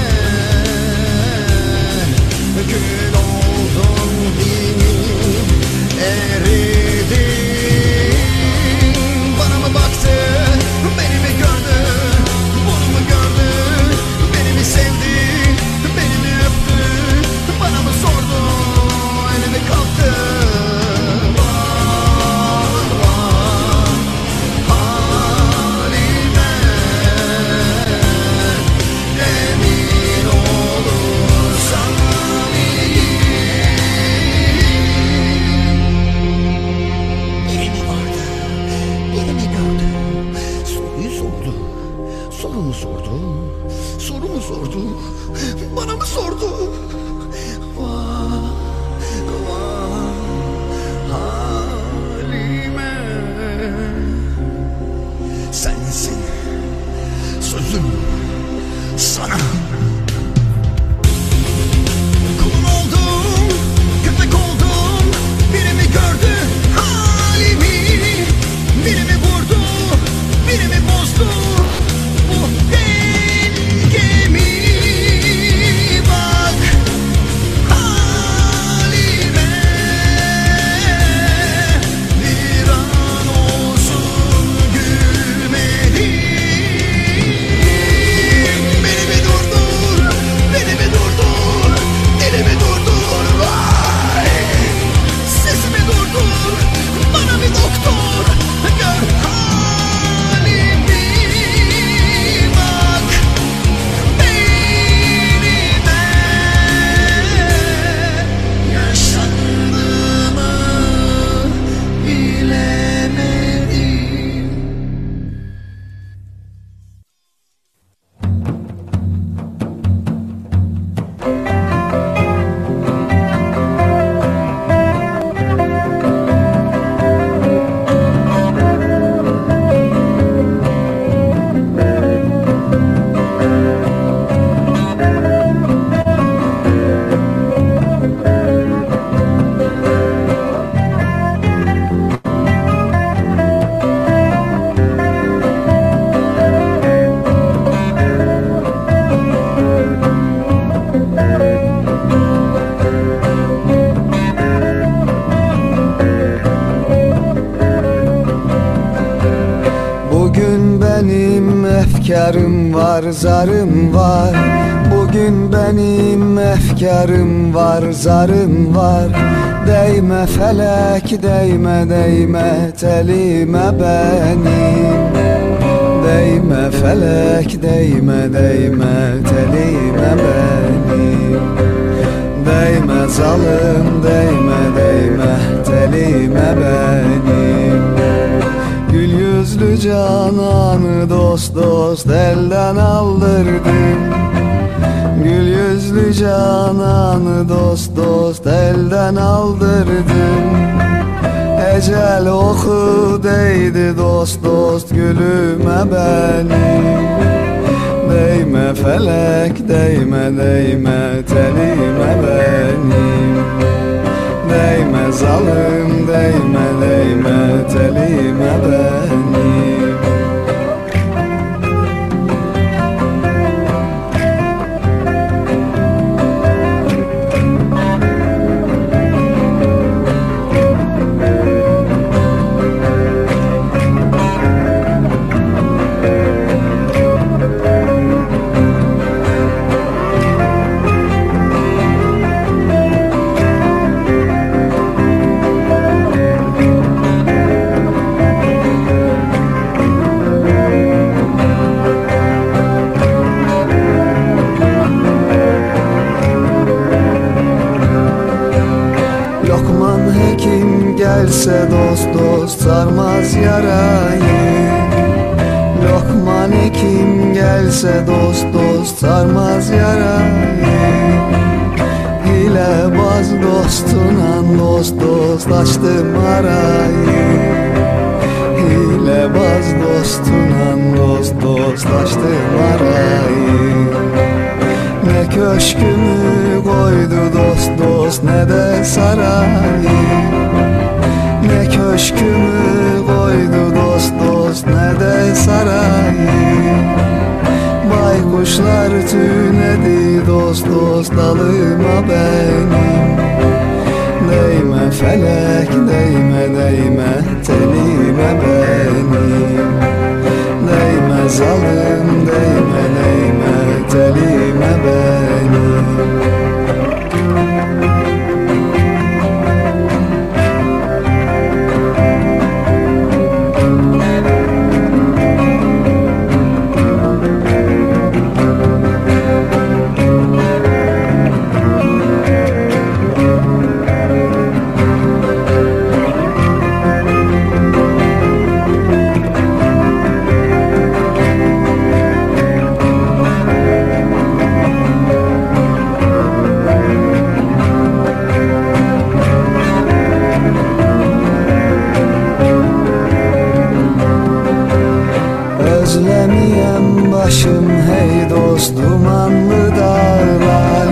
gül oldun değil eridin. Bana mı baktın, beni mi gördün, bunu mu gördün, beni mi sevdin, beni mi öptün, bana mı sordun, elimi kalktı. Soru mu sordu? Bana mı sordu? Vah, vah halime. Sensin sözüm sana. Kulun oldum, köpek oldum. Biri mi gördü halimi? Biri mi vurdu, biri mi bozdu? Bu dengemi. Bak halime, bir an olsun gülmedim. Beni mi durdur, beni mi durdur, dili mi durdur, vay. Sesimi durdur, bana bir doktor, gör halimi. Bak beynime, yaşandığımı bilemedim. Bugün benim efkarım var, zarım var. Bugün benim efkarım var, zarım var. Değme felek, değme değme telime benim. Değme felek, değme değme telime benim. Değme zalim, değme değme telime benim. Gül yüzlü cananı dost dost elden aldırdım. Gül yüzlü cananı dost dost elden aldırdım. Ecel oku değdi dost dost gülüme benim. Değme felek, değme değme telime benim. Değme zalim, değme değme telime benim. sarmaz yarayı. Lokman kim gelse dost dost sarmaz yarayı. Hilebaz dostuna dost dost açtım arayı. Hilebaz dostuna dost dost açtım arayı. Ne köşkümü koydu dost dost ne de sarayı. Ne köşkümü koydu dost dost ne de sarayı. Baykuşlar tünedi dost dost dalıma benim. Değme felek değme değme telime benim. Değme zalim değme değme telime benim. Özlemiyem başım hey dost dumanlı dağlar.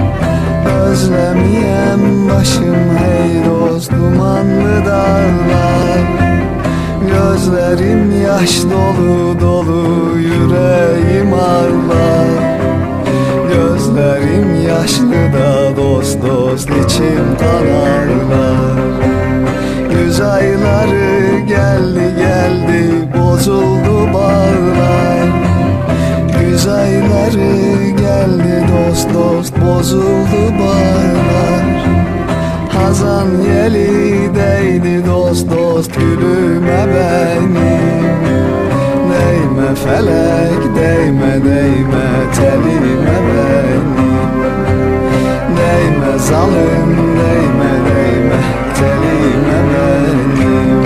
Özlemiyem başım hey dost dumanlı dağlar. Gözlerim yaş dolu dolu yüreğim ağlar. Gözlerim yaşlı da dost dost içim kan ağlar. Güz ayları geldi geldi bozuldu bağlar. Güz ayları geldi dost dost bozuldu bağlar. Hazan yeli değdi dost dost gülüme benim. Değme felek değme değme telime benim. Değme zalim değme değme telime benim.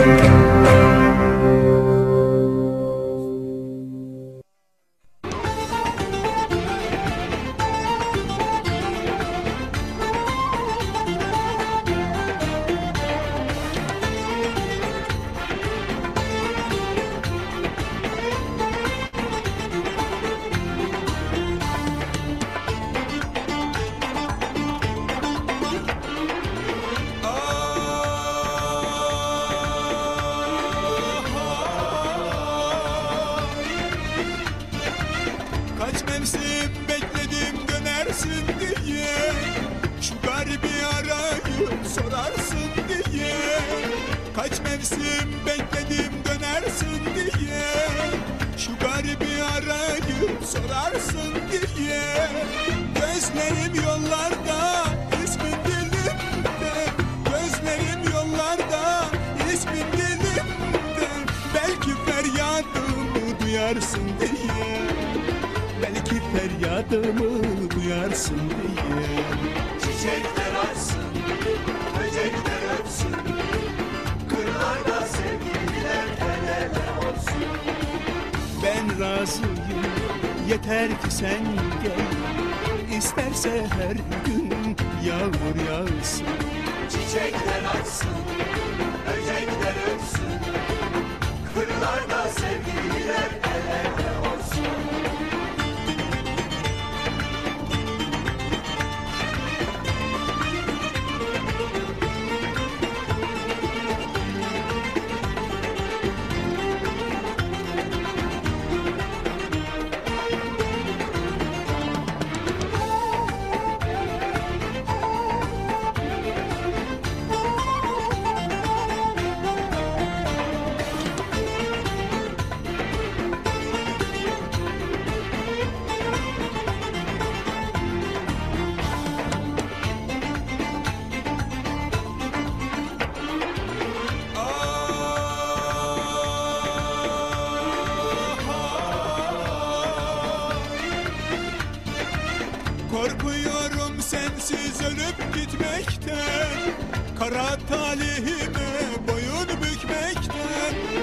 Kaç mevsim bekledim dönersin diye. Şu garibi arayıp sorarsın diye. Kaç mevsim bekledim dönersin diye. Şu garibi arayıp sorarsın diye. Gözlerim yollarda ismin dilimde. Gözlerim yollarda ismin dilimde. Belki feryadımı duyarsın diye. Belki feryadımı duyarsın diye. Çiçekler açsın, böcekler öpsün, kırlarda sevgililer el ele olsun. Ben razıyım, yeter ki sen gel. İsterse her gün yağmur yağsın. Çiçekler açsın, böcekler öpsün, kırlarda sevgililer el ele olsun. Korkuyorum sensiz ölüp gitmekten, kara talihime boyun bükmekten.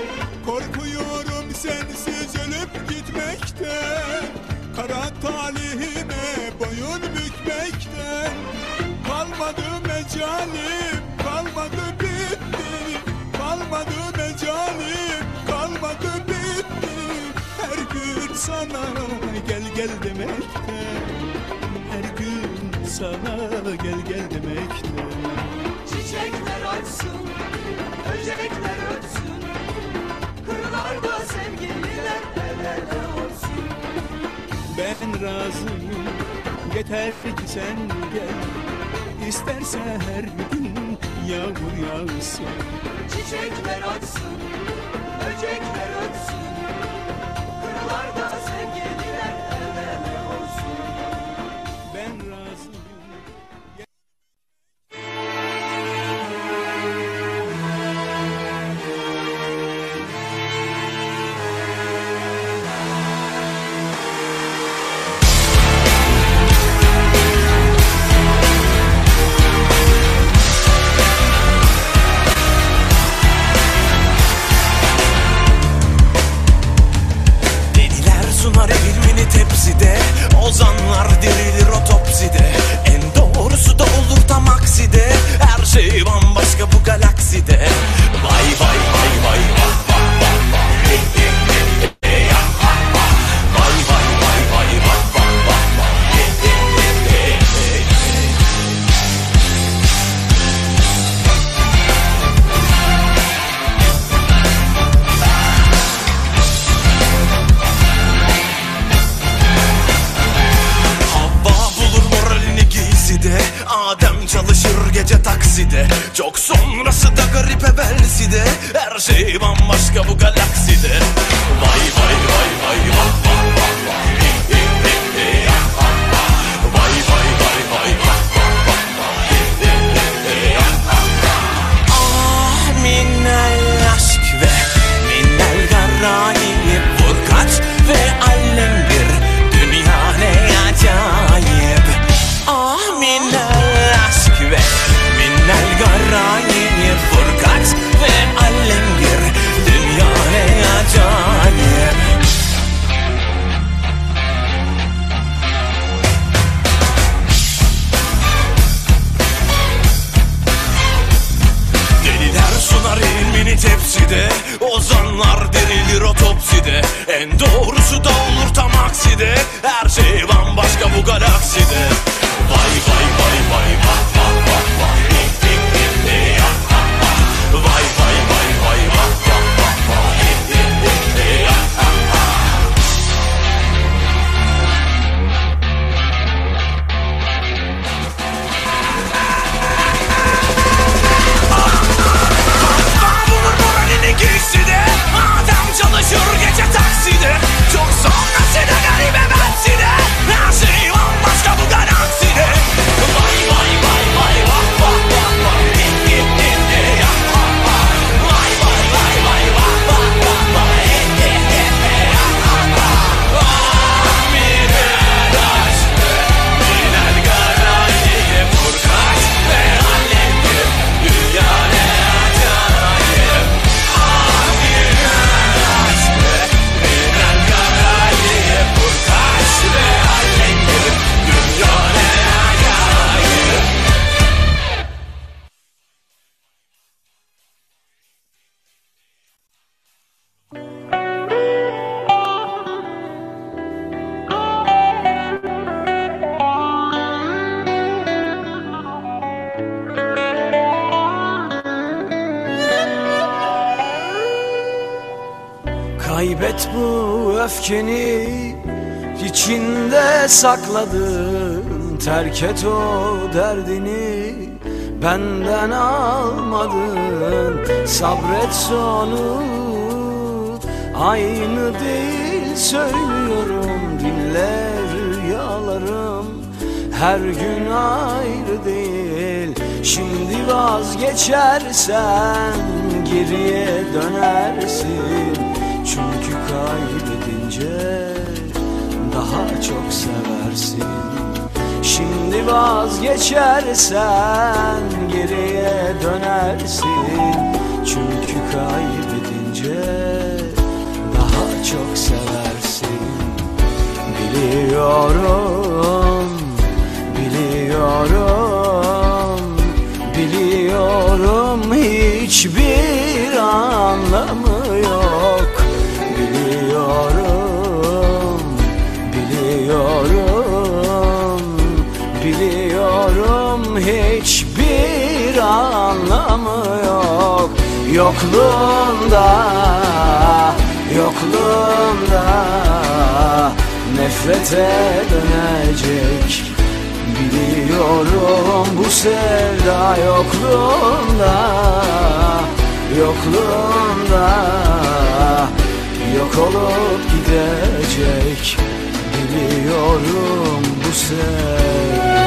üzülmekten, kara talihime boyun bükmekten. Kalmadı mecalim, kalmadı bitti. Kalmadı mecalim, kalmadı bitti. Her gün sana gel gel demekten, her gün sana gel gel demekten. Çiçekler açsın, böcekler ötsün, kırlarda sevgililer el ele olsun. Ben razıyım, yeter ki sen gel. İsterse her gün yağmur yağsın. Çiçekler açsın, böcekler ötsün, kırlarda sevgililer el ele olsun. Ben razıyım. Sunar ilmini tepside, ozanlar dirilir otopside. En doğrusu da olur tam akside, her şey bambaşka bu galakside. Vay vay vay vay vah vah vah vah, hey hey hey hey ya ha ha. Vay vay vay vay vah vah vah vah, hey hey hey hey hey. Adem çalışır gece takside, çok sonrası da garip evelside. Her şey bambaşka bu galakside. Vay vay vay vay vah vah vah vah, hey hey hey hey ya ha ha. Vay vay vay vay vah vah vah vah, hey hey hey hey ya ha ha. Ah minel aşk ve minel garani, vur kaç ve allengir, dünya ne acayip. Ah minel aşk ve minel garani, vur kaç ve allengir, dünya ne acayip. Deliler sunar ilmini tepside, ozanlar derilir otopside. En doğrusu da olur tam akside, her şey bambaşka bu galakside. Vay vay vay vay vah vah vah vah, hey hey hey hey ya ha ha. Vay vay vay vay vah vah vah vah, hey hey hey hey ya ha ha. Bulur moralini giyside, adam çalışır gece takside, çok sonrası da garip evelside. Her şey bambaşka bu galakside. Vay vay vay vay vah vah vah vah, hey hey hey hey ya ha ha. Vay vay vay vay vah vah vah vah, hey hey hey hey ya ha ha. Ah minel aşk ve minel garani, vur kaç ve allengir, dünya ne acayip. Ah minel aşk ve minel garani, vur kaç ve allengir, dünya ne acayip. Kaybet bu öfkeni, içinde sakladın. Terk et o derdini, benden almadın. Sabret sonu aynı değil, söylüyorum. Dinle rüyalarım, her gün ayrı değil. Şimdi vazgeçersen geriye dönersin. Çünkü kaybedince daha çok seversin. Şimdi vazgeçersen geriye dönersin. Çünkü kaybedince daha çok seversin. Biliyorum, biliyorum, biliyorum hiçbir anlamı yok. Biliyorum, biliyorum, biliyorum hiçbir anlamı yok. Yokluğunda, yokluğunda nefrete dönecek. Biliyorum bu sevda yokluğunda, yokluğunda yok olup gidecek. Biliyorum bu sevda.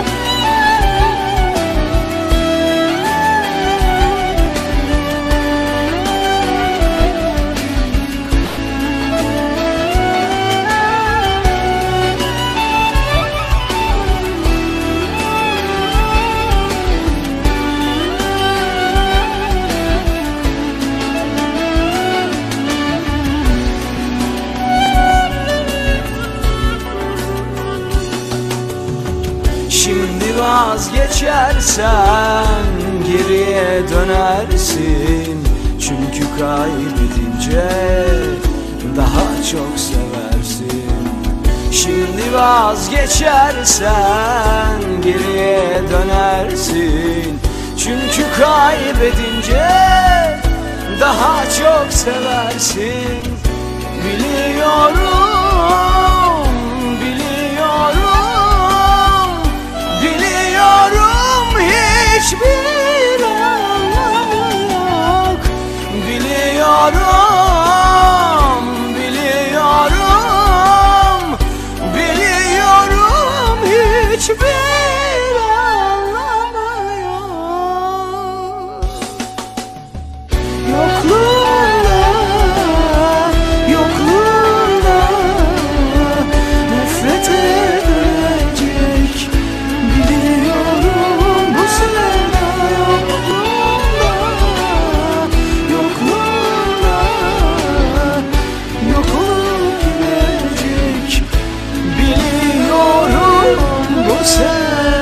Şimdi vazgeçersen geriye dönersin. Çünkü kaybedince daha çok seversin. Şimdi vazgeçersen geriye dönersin. Çünkü kaybedince daha çok seversin. Biliyorum, biliyorum, biliyorum hiçbir anlamı yok. Biliyorum, biliyorum, biliyorum hiçbir anlamı yok. Yokluğunda, yokluğunda nefret edecek. Biliyorum bu sevda yokluğunda, yokluğunda yok olup gidecek. Biliyorum bu sevda.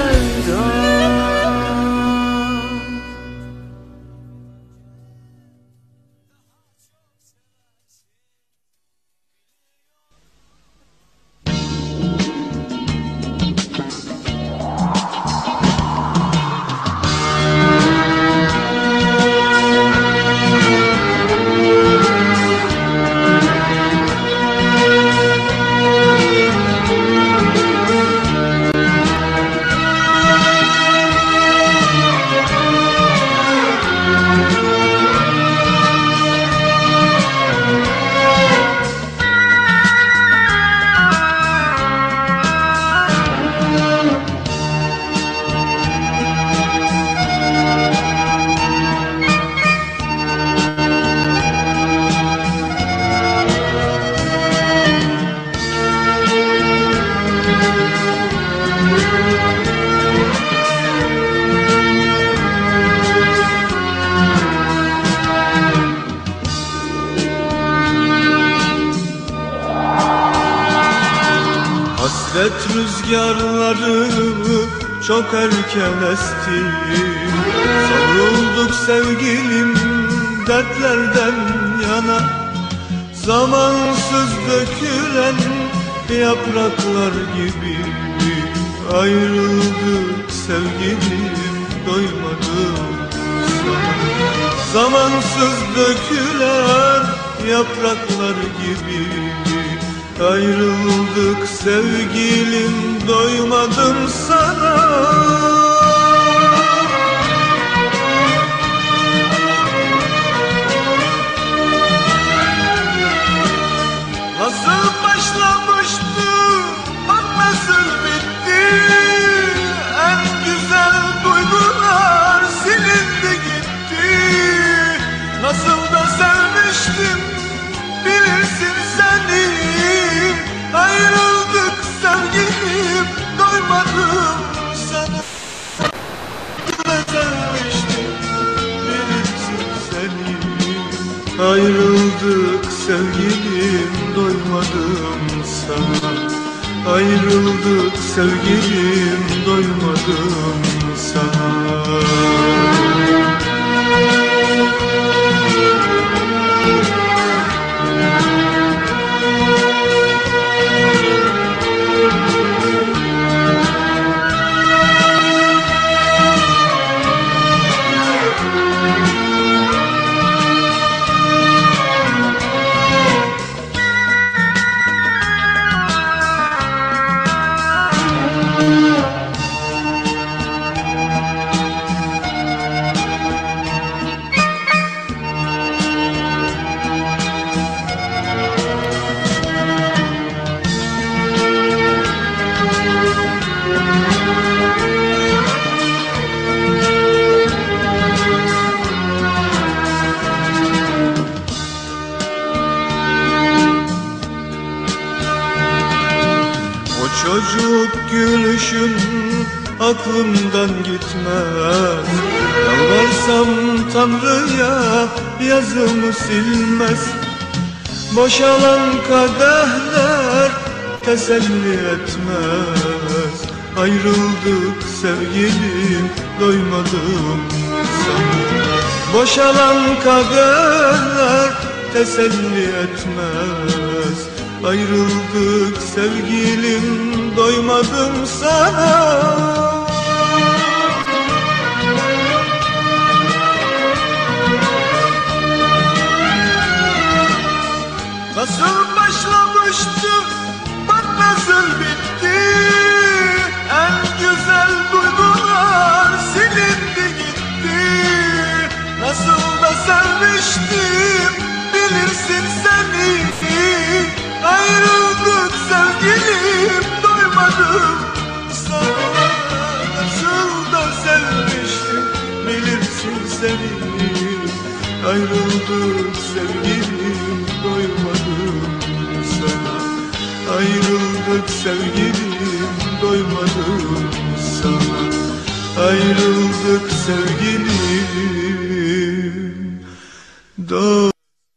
Hasret rüzgarları çok erken esti. Savrulduk sevgilim dertlerden yana. Zamansız dökülen yapraklar gibi ayrıldık sevgilim, doymadım sana. Zamansız dökülen yapraklar gibi ayrıldık sevgilim, doymadım sana. Nasıl başlamıştı, bak nasıl bitti. En güzel duygular silindi gitti. Nasıl da sevmiştim, bilirsin seni. Ayrıldık sevgilim, doymadım sana. Ne sevmiştim, bilirsin seni. Ayrıldık sevgilim, doymadım sana. Ayrıldık sevgilim, doymadım sana. Çocuk gülüşün aklımdan gitmez. Yalvarsam Tanrı'ya yazımı silmez. Boşalan kadehler teselli etmez. Ayrıldık sevgilim, doymadım sana. Boşalan kadehler teselli etmez. Ayrıldık sevgilim, doymadım sana. Nasıl başlamıştı, bak nasıl bitti. En güzel duygular silindi gitti. Nasıl da sevmiştim, bilirsin seni. Ayrıldık sevgilim, doymadım sana. Nasıl da sevmiştim, bilirsin seni. Ayrıldık sevgilim, doymadım sana. Ayrıldık sevgilim, doymadım sana. Ayrıldık sevgilim, doymadım.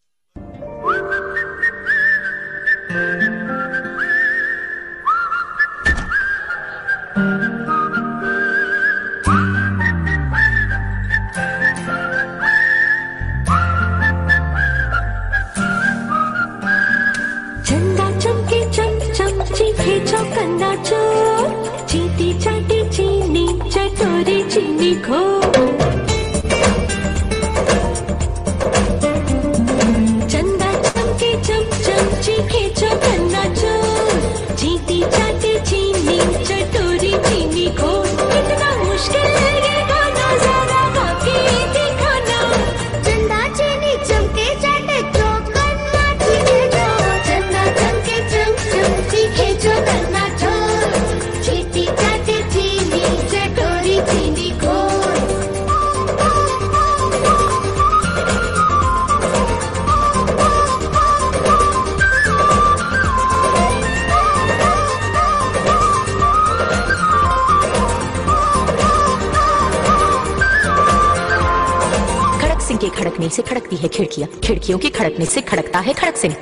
खड़कने से खड़कती है खिड़कियां, खिड़कियों के खड़कने से खड़कता है खड़क सिंह।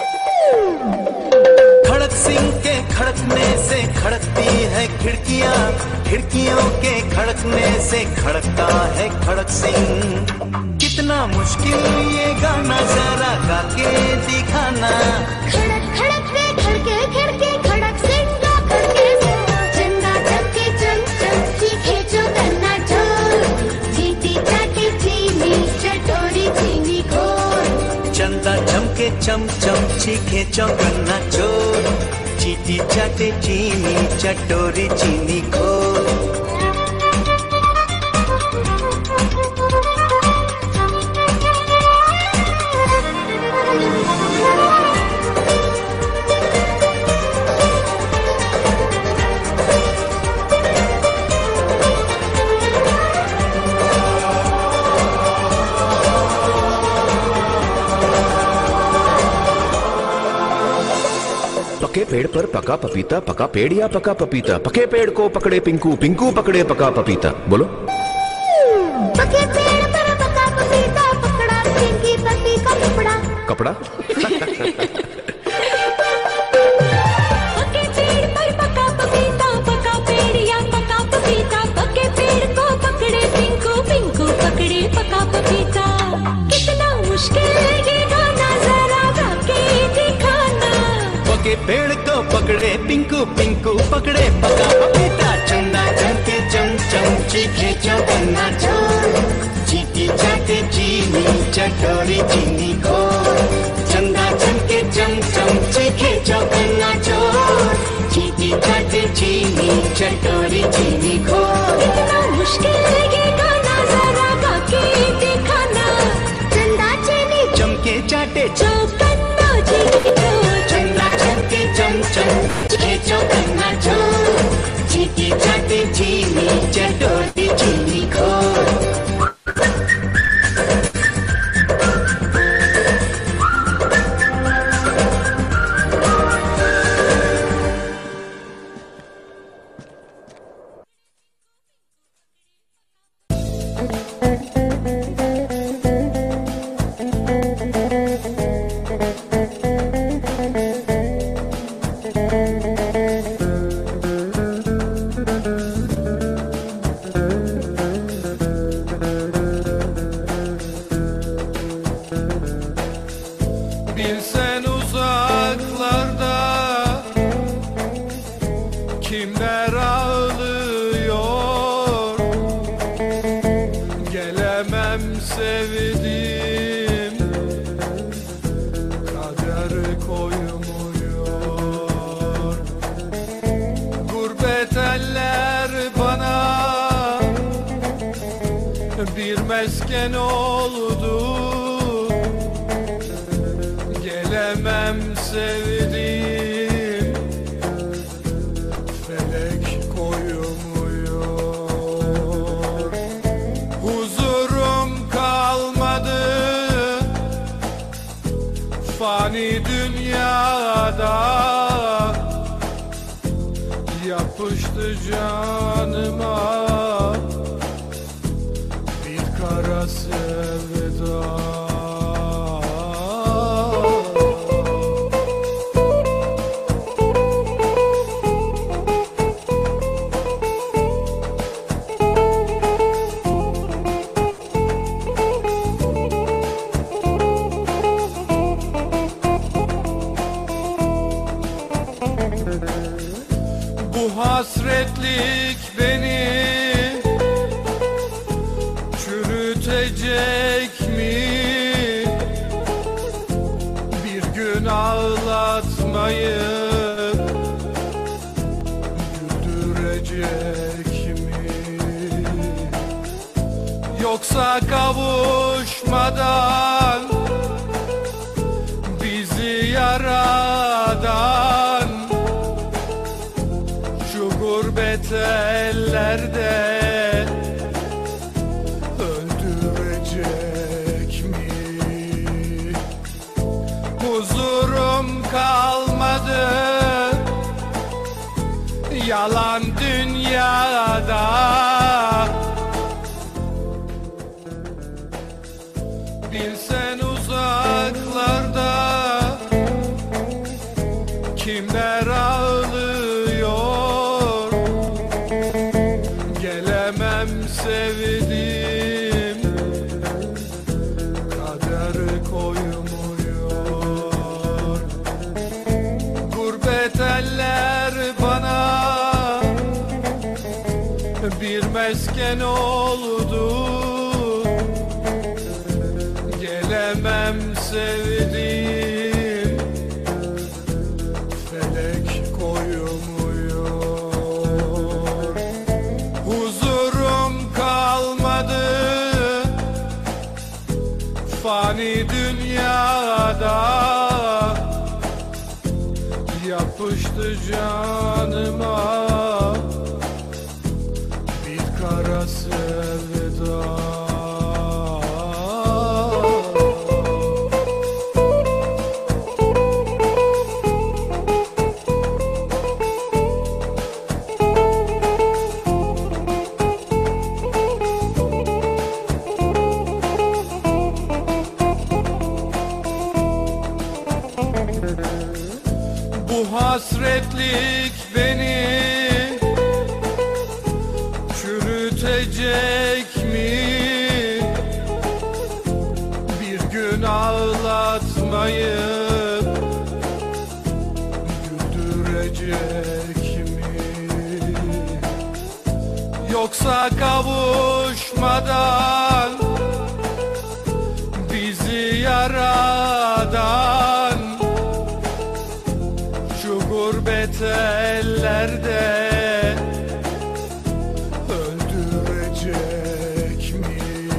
खड़क सिंह के खड़कने से खड़कती है खिड़कियां, खिड़कियों के खड़कने से खड़कता है खड़क सिंह। कितना मुश्किल ये गाना जरा गा के दिखाना। खड़क खड़क रे खड़के खिड़के खड़क सिंह का खड़के चंदा चमके चम चम चीखे जो करना ढोल चीटी चाटी चीनी चटोरी चीनी घोल। चंदा चमके चम चम चीखे जो करना चोर चीटी चाटी चीनी चटोरी चीनी घोल। पके पेड़ पर पका पपीता, पका पेड़ या पका पपीता। पके पेड़ को पकड़े पिंकू, पिंकू पकड़े पका पपीता। बोलो। पके पेड़ पर पका पपीता, पकड़ा पिंकी पपी का कपड़ा। कपड़ा? पके पेड़ पर पकड़े पिंकू पिंकू पकड़े पका पपीता चंदा चमके चमचम चीखे चौकन्ना चोर चीटी चाटे चीनी चटोरी चीनी खोर चंदा चमके चमचम चीखे चौकन्ना चोर चीटी चाटे चीनी चटोरी चीनी खोर इतना मुश्किल लगेगा ना जरा बाकी दिखाना चंदा चीनी चमके चाटे चौकन्ना चीनी खोर चंदा चमके चमचम चीखे चौकन्ना चोर चीटी चाटे चीनी चटोरी चीनी खोर Bilsen uzaklarda kimler ağlıyor, gelemem sevdiğim kader koymuyor. Gurbet eller bana bir mesken oldu, gelemem sevdiğim felek koymuyor. Huzurum kalmadı fani dünyada, yapıştı canıma bir kara sevda. Bu hasretlik beni çürütecek mi? Bir gün ağlatmayıp güldürecek mi? Yoksa kavuşmadan bizi yaradan şu gurbet ellerde öldürecek mi? Huzurum kalmadı yalan dünyada, bilsen uzaklarda kimler ağlıyor, gelemem sevdiğim kader koymuyor. Gurbet eller bana bir mesken oldu, gelemem sevdiğim felek koymuyor. Huzurum kalmadı fani dünyada, yapıştı canıma bir kara sevda. Bu hasretlik beni çürütecek mi? Bir gün ağlatmayıp güldürecek mi? Yoksa kavuşmadan bizi yaradan şu gurbet ellerde öldürecek mi?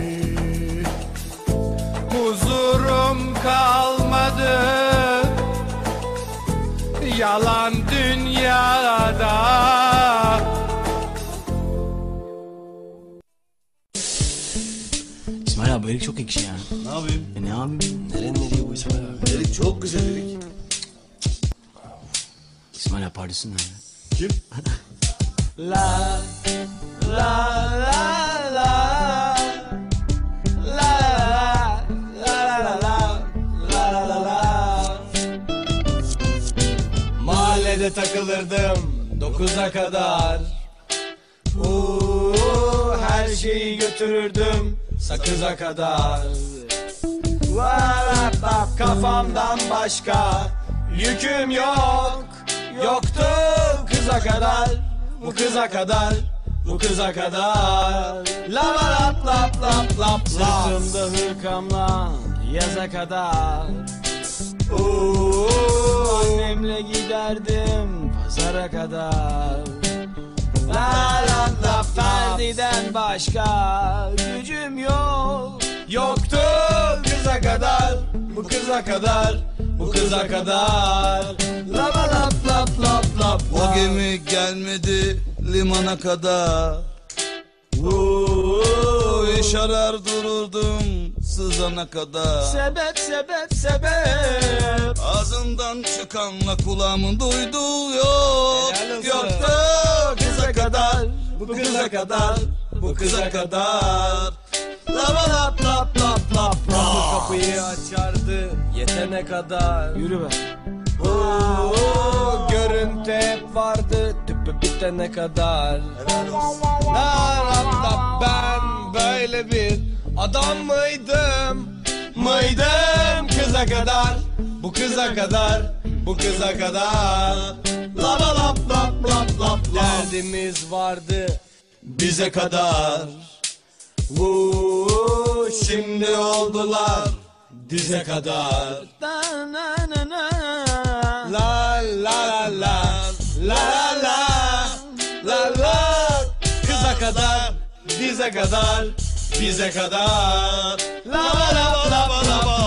Huzurum kalmadı yalan dünyada. İsmail abi erik çok ekşi ya. Ne yapayım? Ne yapayım? Nereye bu İsmail abi? Erik çok güzel erik. İsmail abi pardesün nerede? Kim? La la la la la la la la. Mahallede takılırdım 9'a kadar. Her şeyi götürürdüm sakıza kadar. Kafamdan başka yüküm yok. Yoktu kıza kadar, bu kıza kadar, bu kıza kadar. Lava lap lap lap lap. Sırtımda hırkamla yaza kadar. Annemle giderdim pazara kadar. La la la, Ferdi'den başka gücüm yok. Yoktu kıza kadar, bu kıza kadar, bu kıza kadar. Lava lap lap lap lap. O gemi gelmedi limana kadar. İş arar dururdum sızana kadar. Sebep sebep sebep. Ağzından çıkanla kulağımın duyduğu yok. Yoktu kıza kadar, bu kıza kadar, bu kıza kadar. Lava lap lap lap lap. Kapıyı açardı yetene kadar. Yürü be. Görüntü hep vardı tüpü bitene kadar. Ben böyle bir adam mıydım? Kıza kadar, bu kıza kadar, bu kıza kadar. Lava lap lap lap lap. Derdimiz vardı bize kadar. Şimdi oldular dize kadar. La la la la la la la la. Kıza kadar, dize kadar, bize kadar. Lava lava lava lava.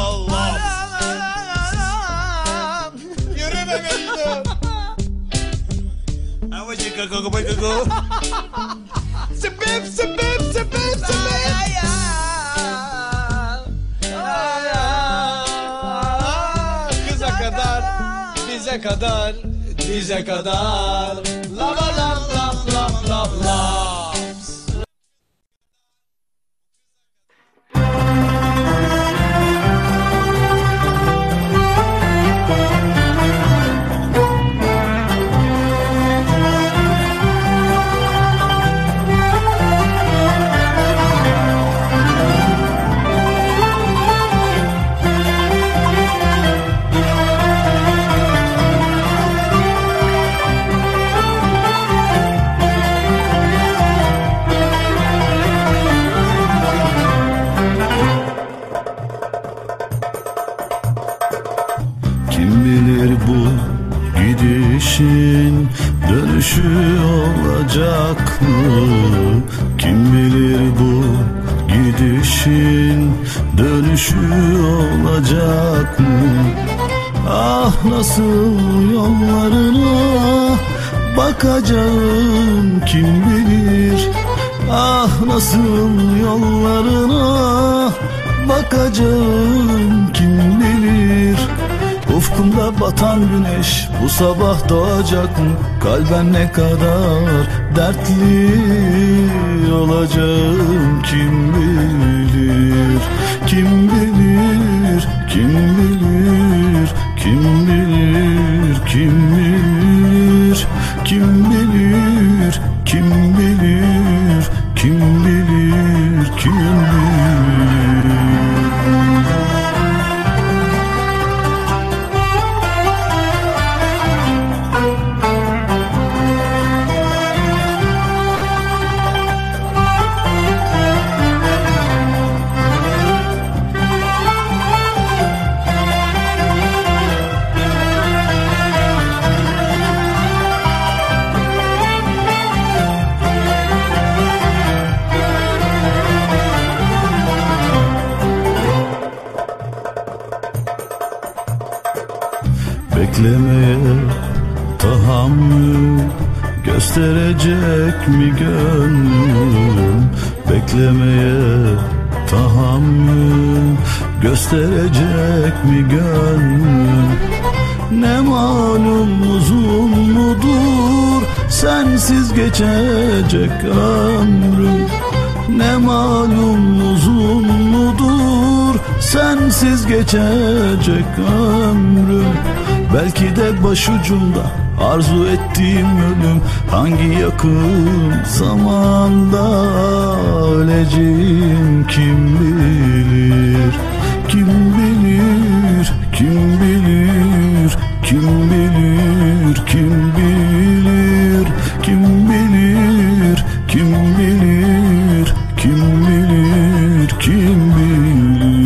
Yürü be Mecnun. Ama çıkar koku bay koku. Sebep sebep sebep sebep. Kıza kadar, bize kadar, dize kadar. Lava lap lap lap lap lap. Kim bilir bu gidişin dönüşü olacak mı? Kim bilir bu gidişin dönüşü olacak mı? Ah nasıl yollarına bakacağım kim bilir? Ah nasıl yollarına bakacağım kim bilir? Ufkumda batan güneş bu sabah doğacak mı? Kalben ne kadar dertli olacağım kim bilir? Kim bilir? Kim bilir? Kim bilir? Kim bilir? Kim bilir? Kim bilir? Kim bilir? Kim bilir? Beklemeye tahammül gösterecek mi gönlüm? Beklemeye tahammül gösterecek mi gönlüm? Ne malum uzun mudur sensiz geçecek ömrüm? Ne malum uzun mudur sensiz geçecek ömrüm? Belki de başucumda arzu ettiğim ölüm. Hangi yakın zamanda öleceğim kim bilir? Kim bilir? Kim bilir? Kim bilir? Kim bilir? Kim bilir? Kim bilir? Kim bilir? Kim bilir?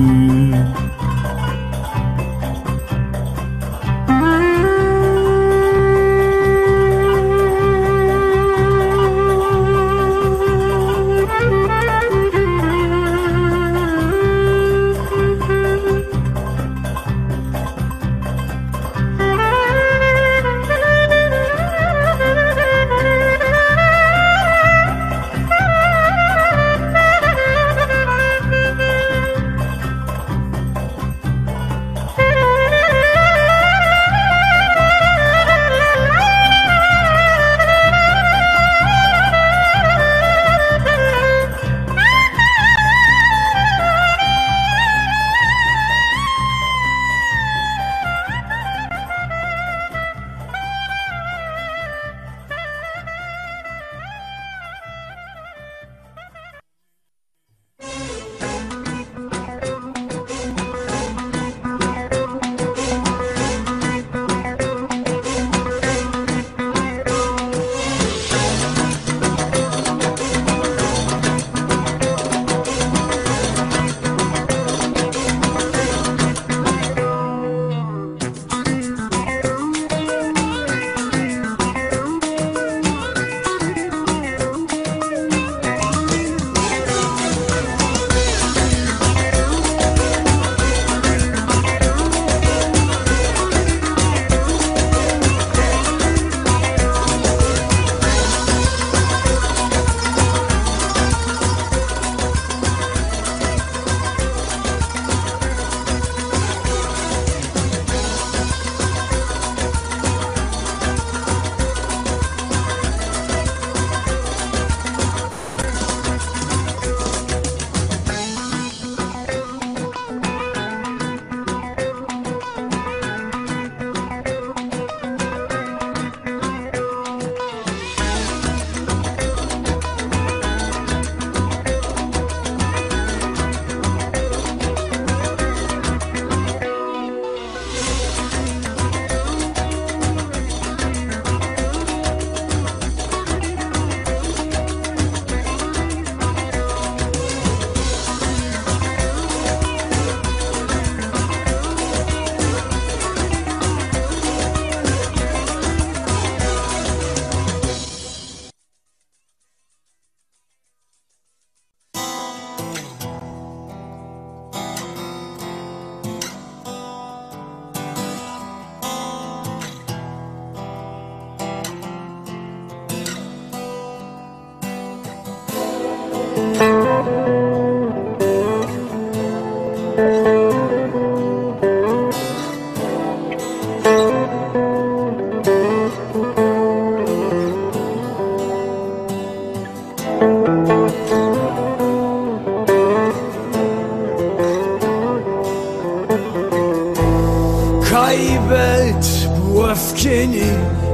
Kaybet bu öfkeni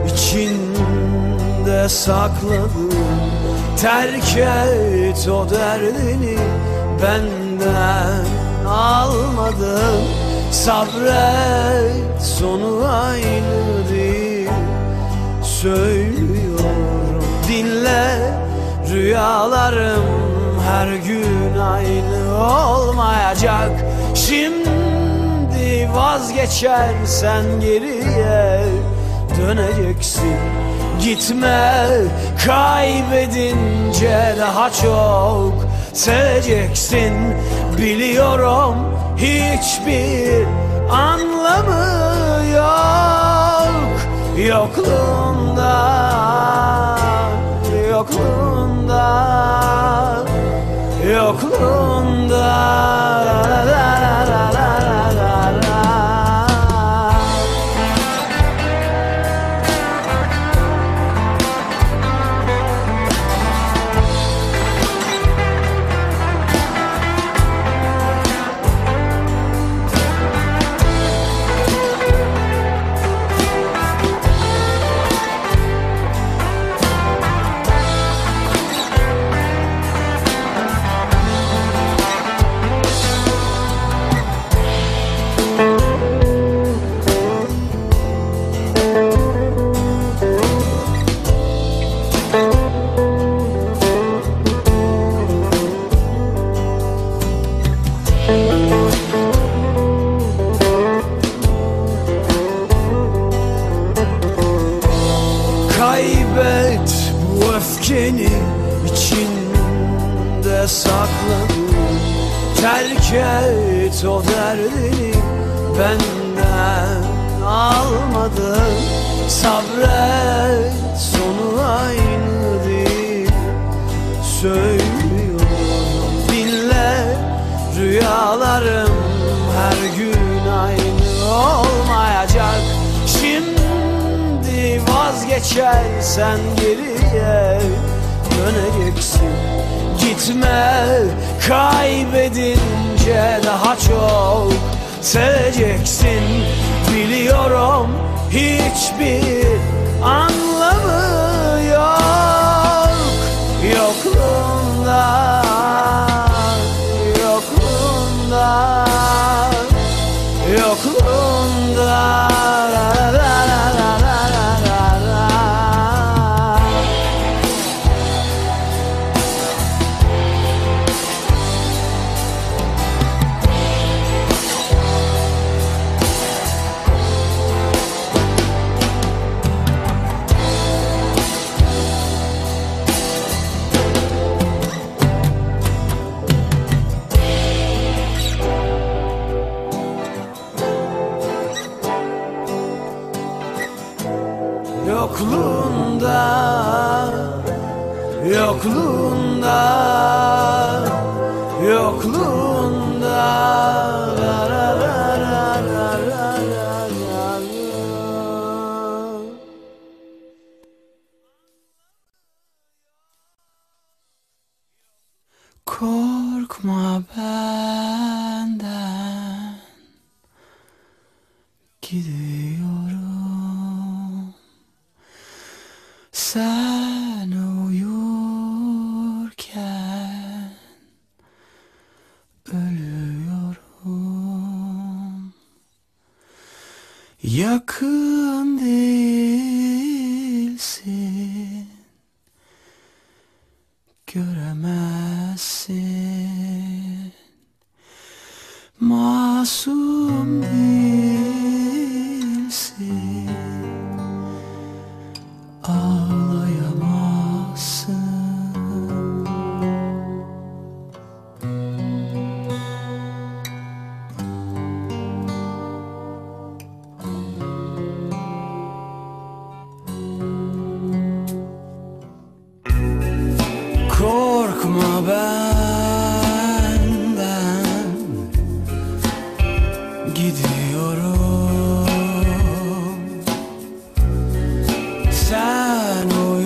içinde sakladın. Terk et o derdini benden almadın. Sabret sonu aynı değil. Söylüyorum dinle, rüyalarım her gün aynı olmayacak. Şimdi vazgeçersen geriye döneceksin. Gitme, kaybedince daha çok seveceksin. Biliyorum hiçbir anlamı yok yokluğunda, yokluğunda, yokluğunda. La la la la la la la. Kaybet bu öfkeni içinde sakladın. Terk et o derdini benden almadın. Sabret sonu aynı değil, söylüyorum dinle. Rüyalarım her gün aynı olmayacak. Şimdi vazgeçersen geriye döneceksin. Gitme, kaybedince daha çok seveceksin. Biliyorum hiçbir anlamı yok yokluğunda, yokluğunda, yokluğunda. La la la la la la la. Yokluğunda, yokluğunda, yokluğunda. La la la la la la la la. Korkma benden, gidiyorum. Sen uyurken ölüyorum. Yakın değilsin, göremezsin. Masum değilsin, ağlayamazsın. Korkma benden, gidiyorum. Sen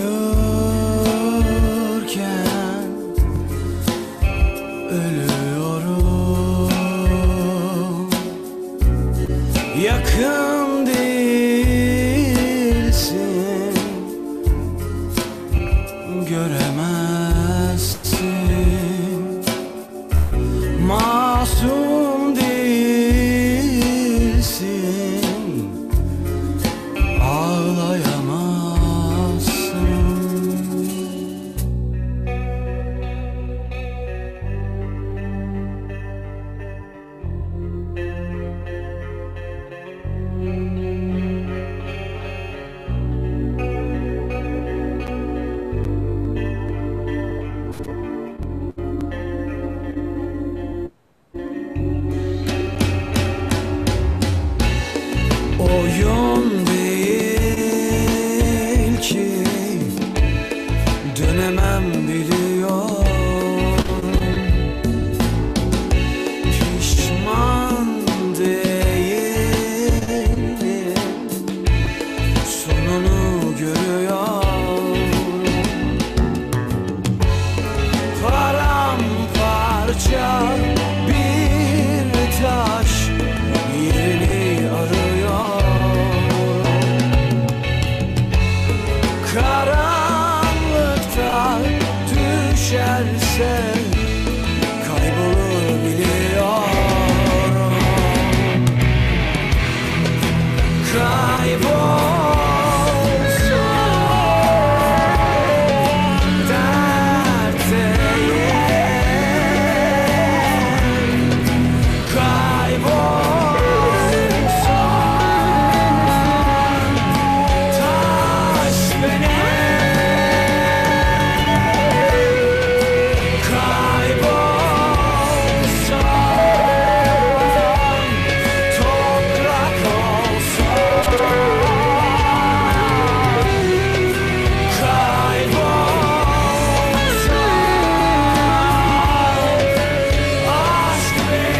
uyurken ölüyorum. Yakın değilsin, göremezsin. Masum değilsin, ağlayamazsın. dönemem biliyorum. Pişman değilim, sonunu görüyorum. Paramparça bir taş yerini arıyor. Karanlıkta düşerse kaybolur biliyorum. Kaybolsa dert değil. Kaybolsa taş benim. Kaybolsa toprak olsa. Kaybolsa aşk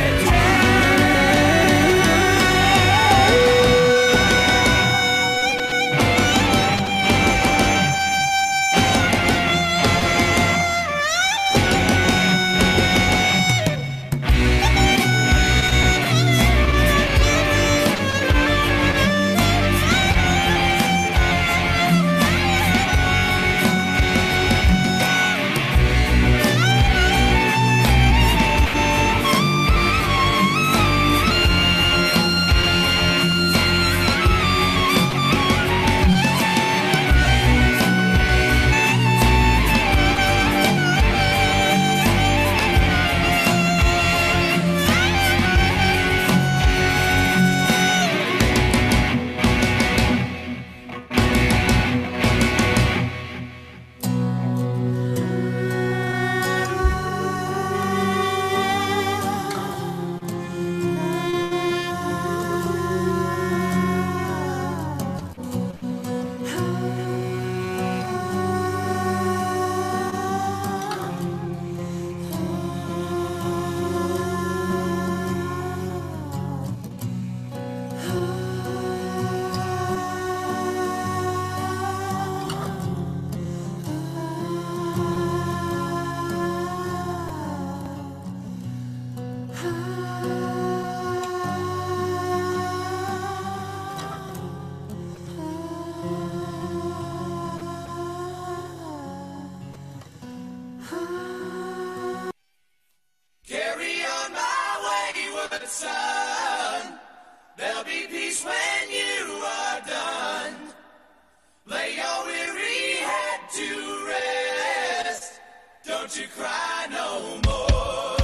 Carry on my wayward son. There'll be peace when you are done. Lay your weary head to rest. Don't you cry no more.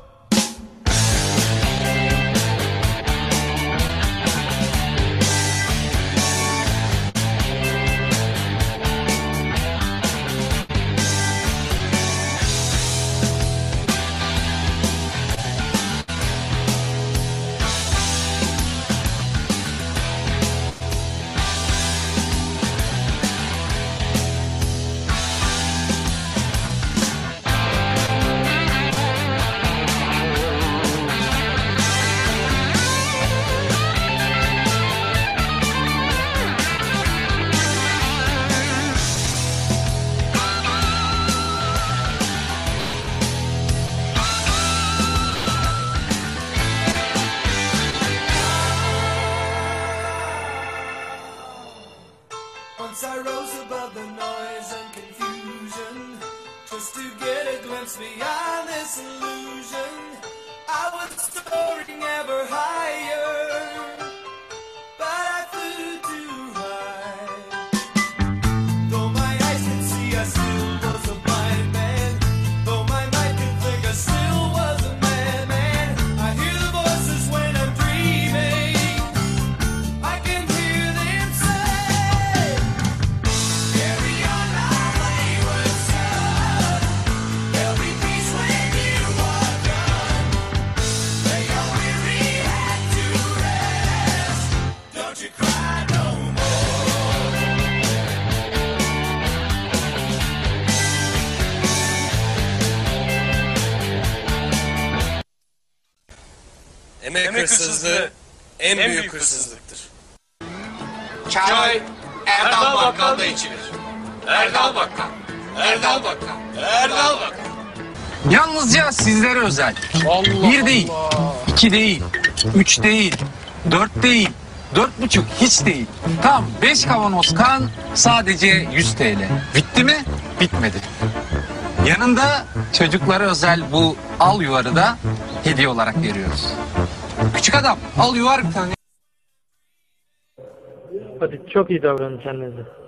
Once I rose above the noise and confusion, just to get a glimpse beyond this illusion. I was soaring ever higher, but I flew too high. Though my eyes could see, I still was a blind man. Though my mind could think, I still was a madman. I hear the voices when I'm dreaming. I can hear them say, carry on my wayward son. There'll be peace when you are done. Lay your weary head to Emek hırsızlığı en büyük hırsızlıktır. Çay Erdal Bakkal'da içilir. Erdal Bakkal. Erdal Bakkal. Erdal Bakkal. Yalnızca sizlere özel. Bir değil, iki değil, üç değil, 4 değil, 4,5 hiç değil. Tam 5 kavanoz kan sadece 100 TL. Bitti mi? Bitmedi. Yanında çocuklara özel bu al yuvarı da hediye olarak veriyoruz. Küçük adam al yuvar bir tane. Hadi çok iyi davranın kendinize.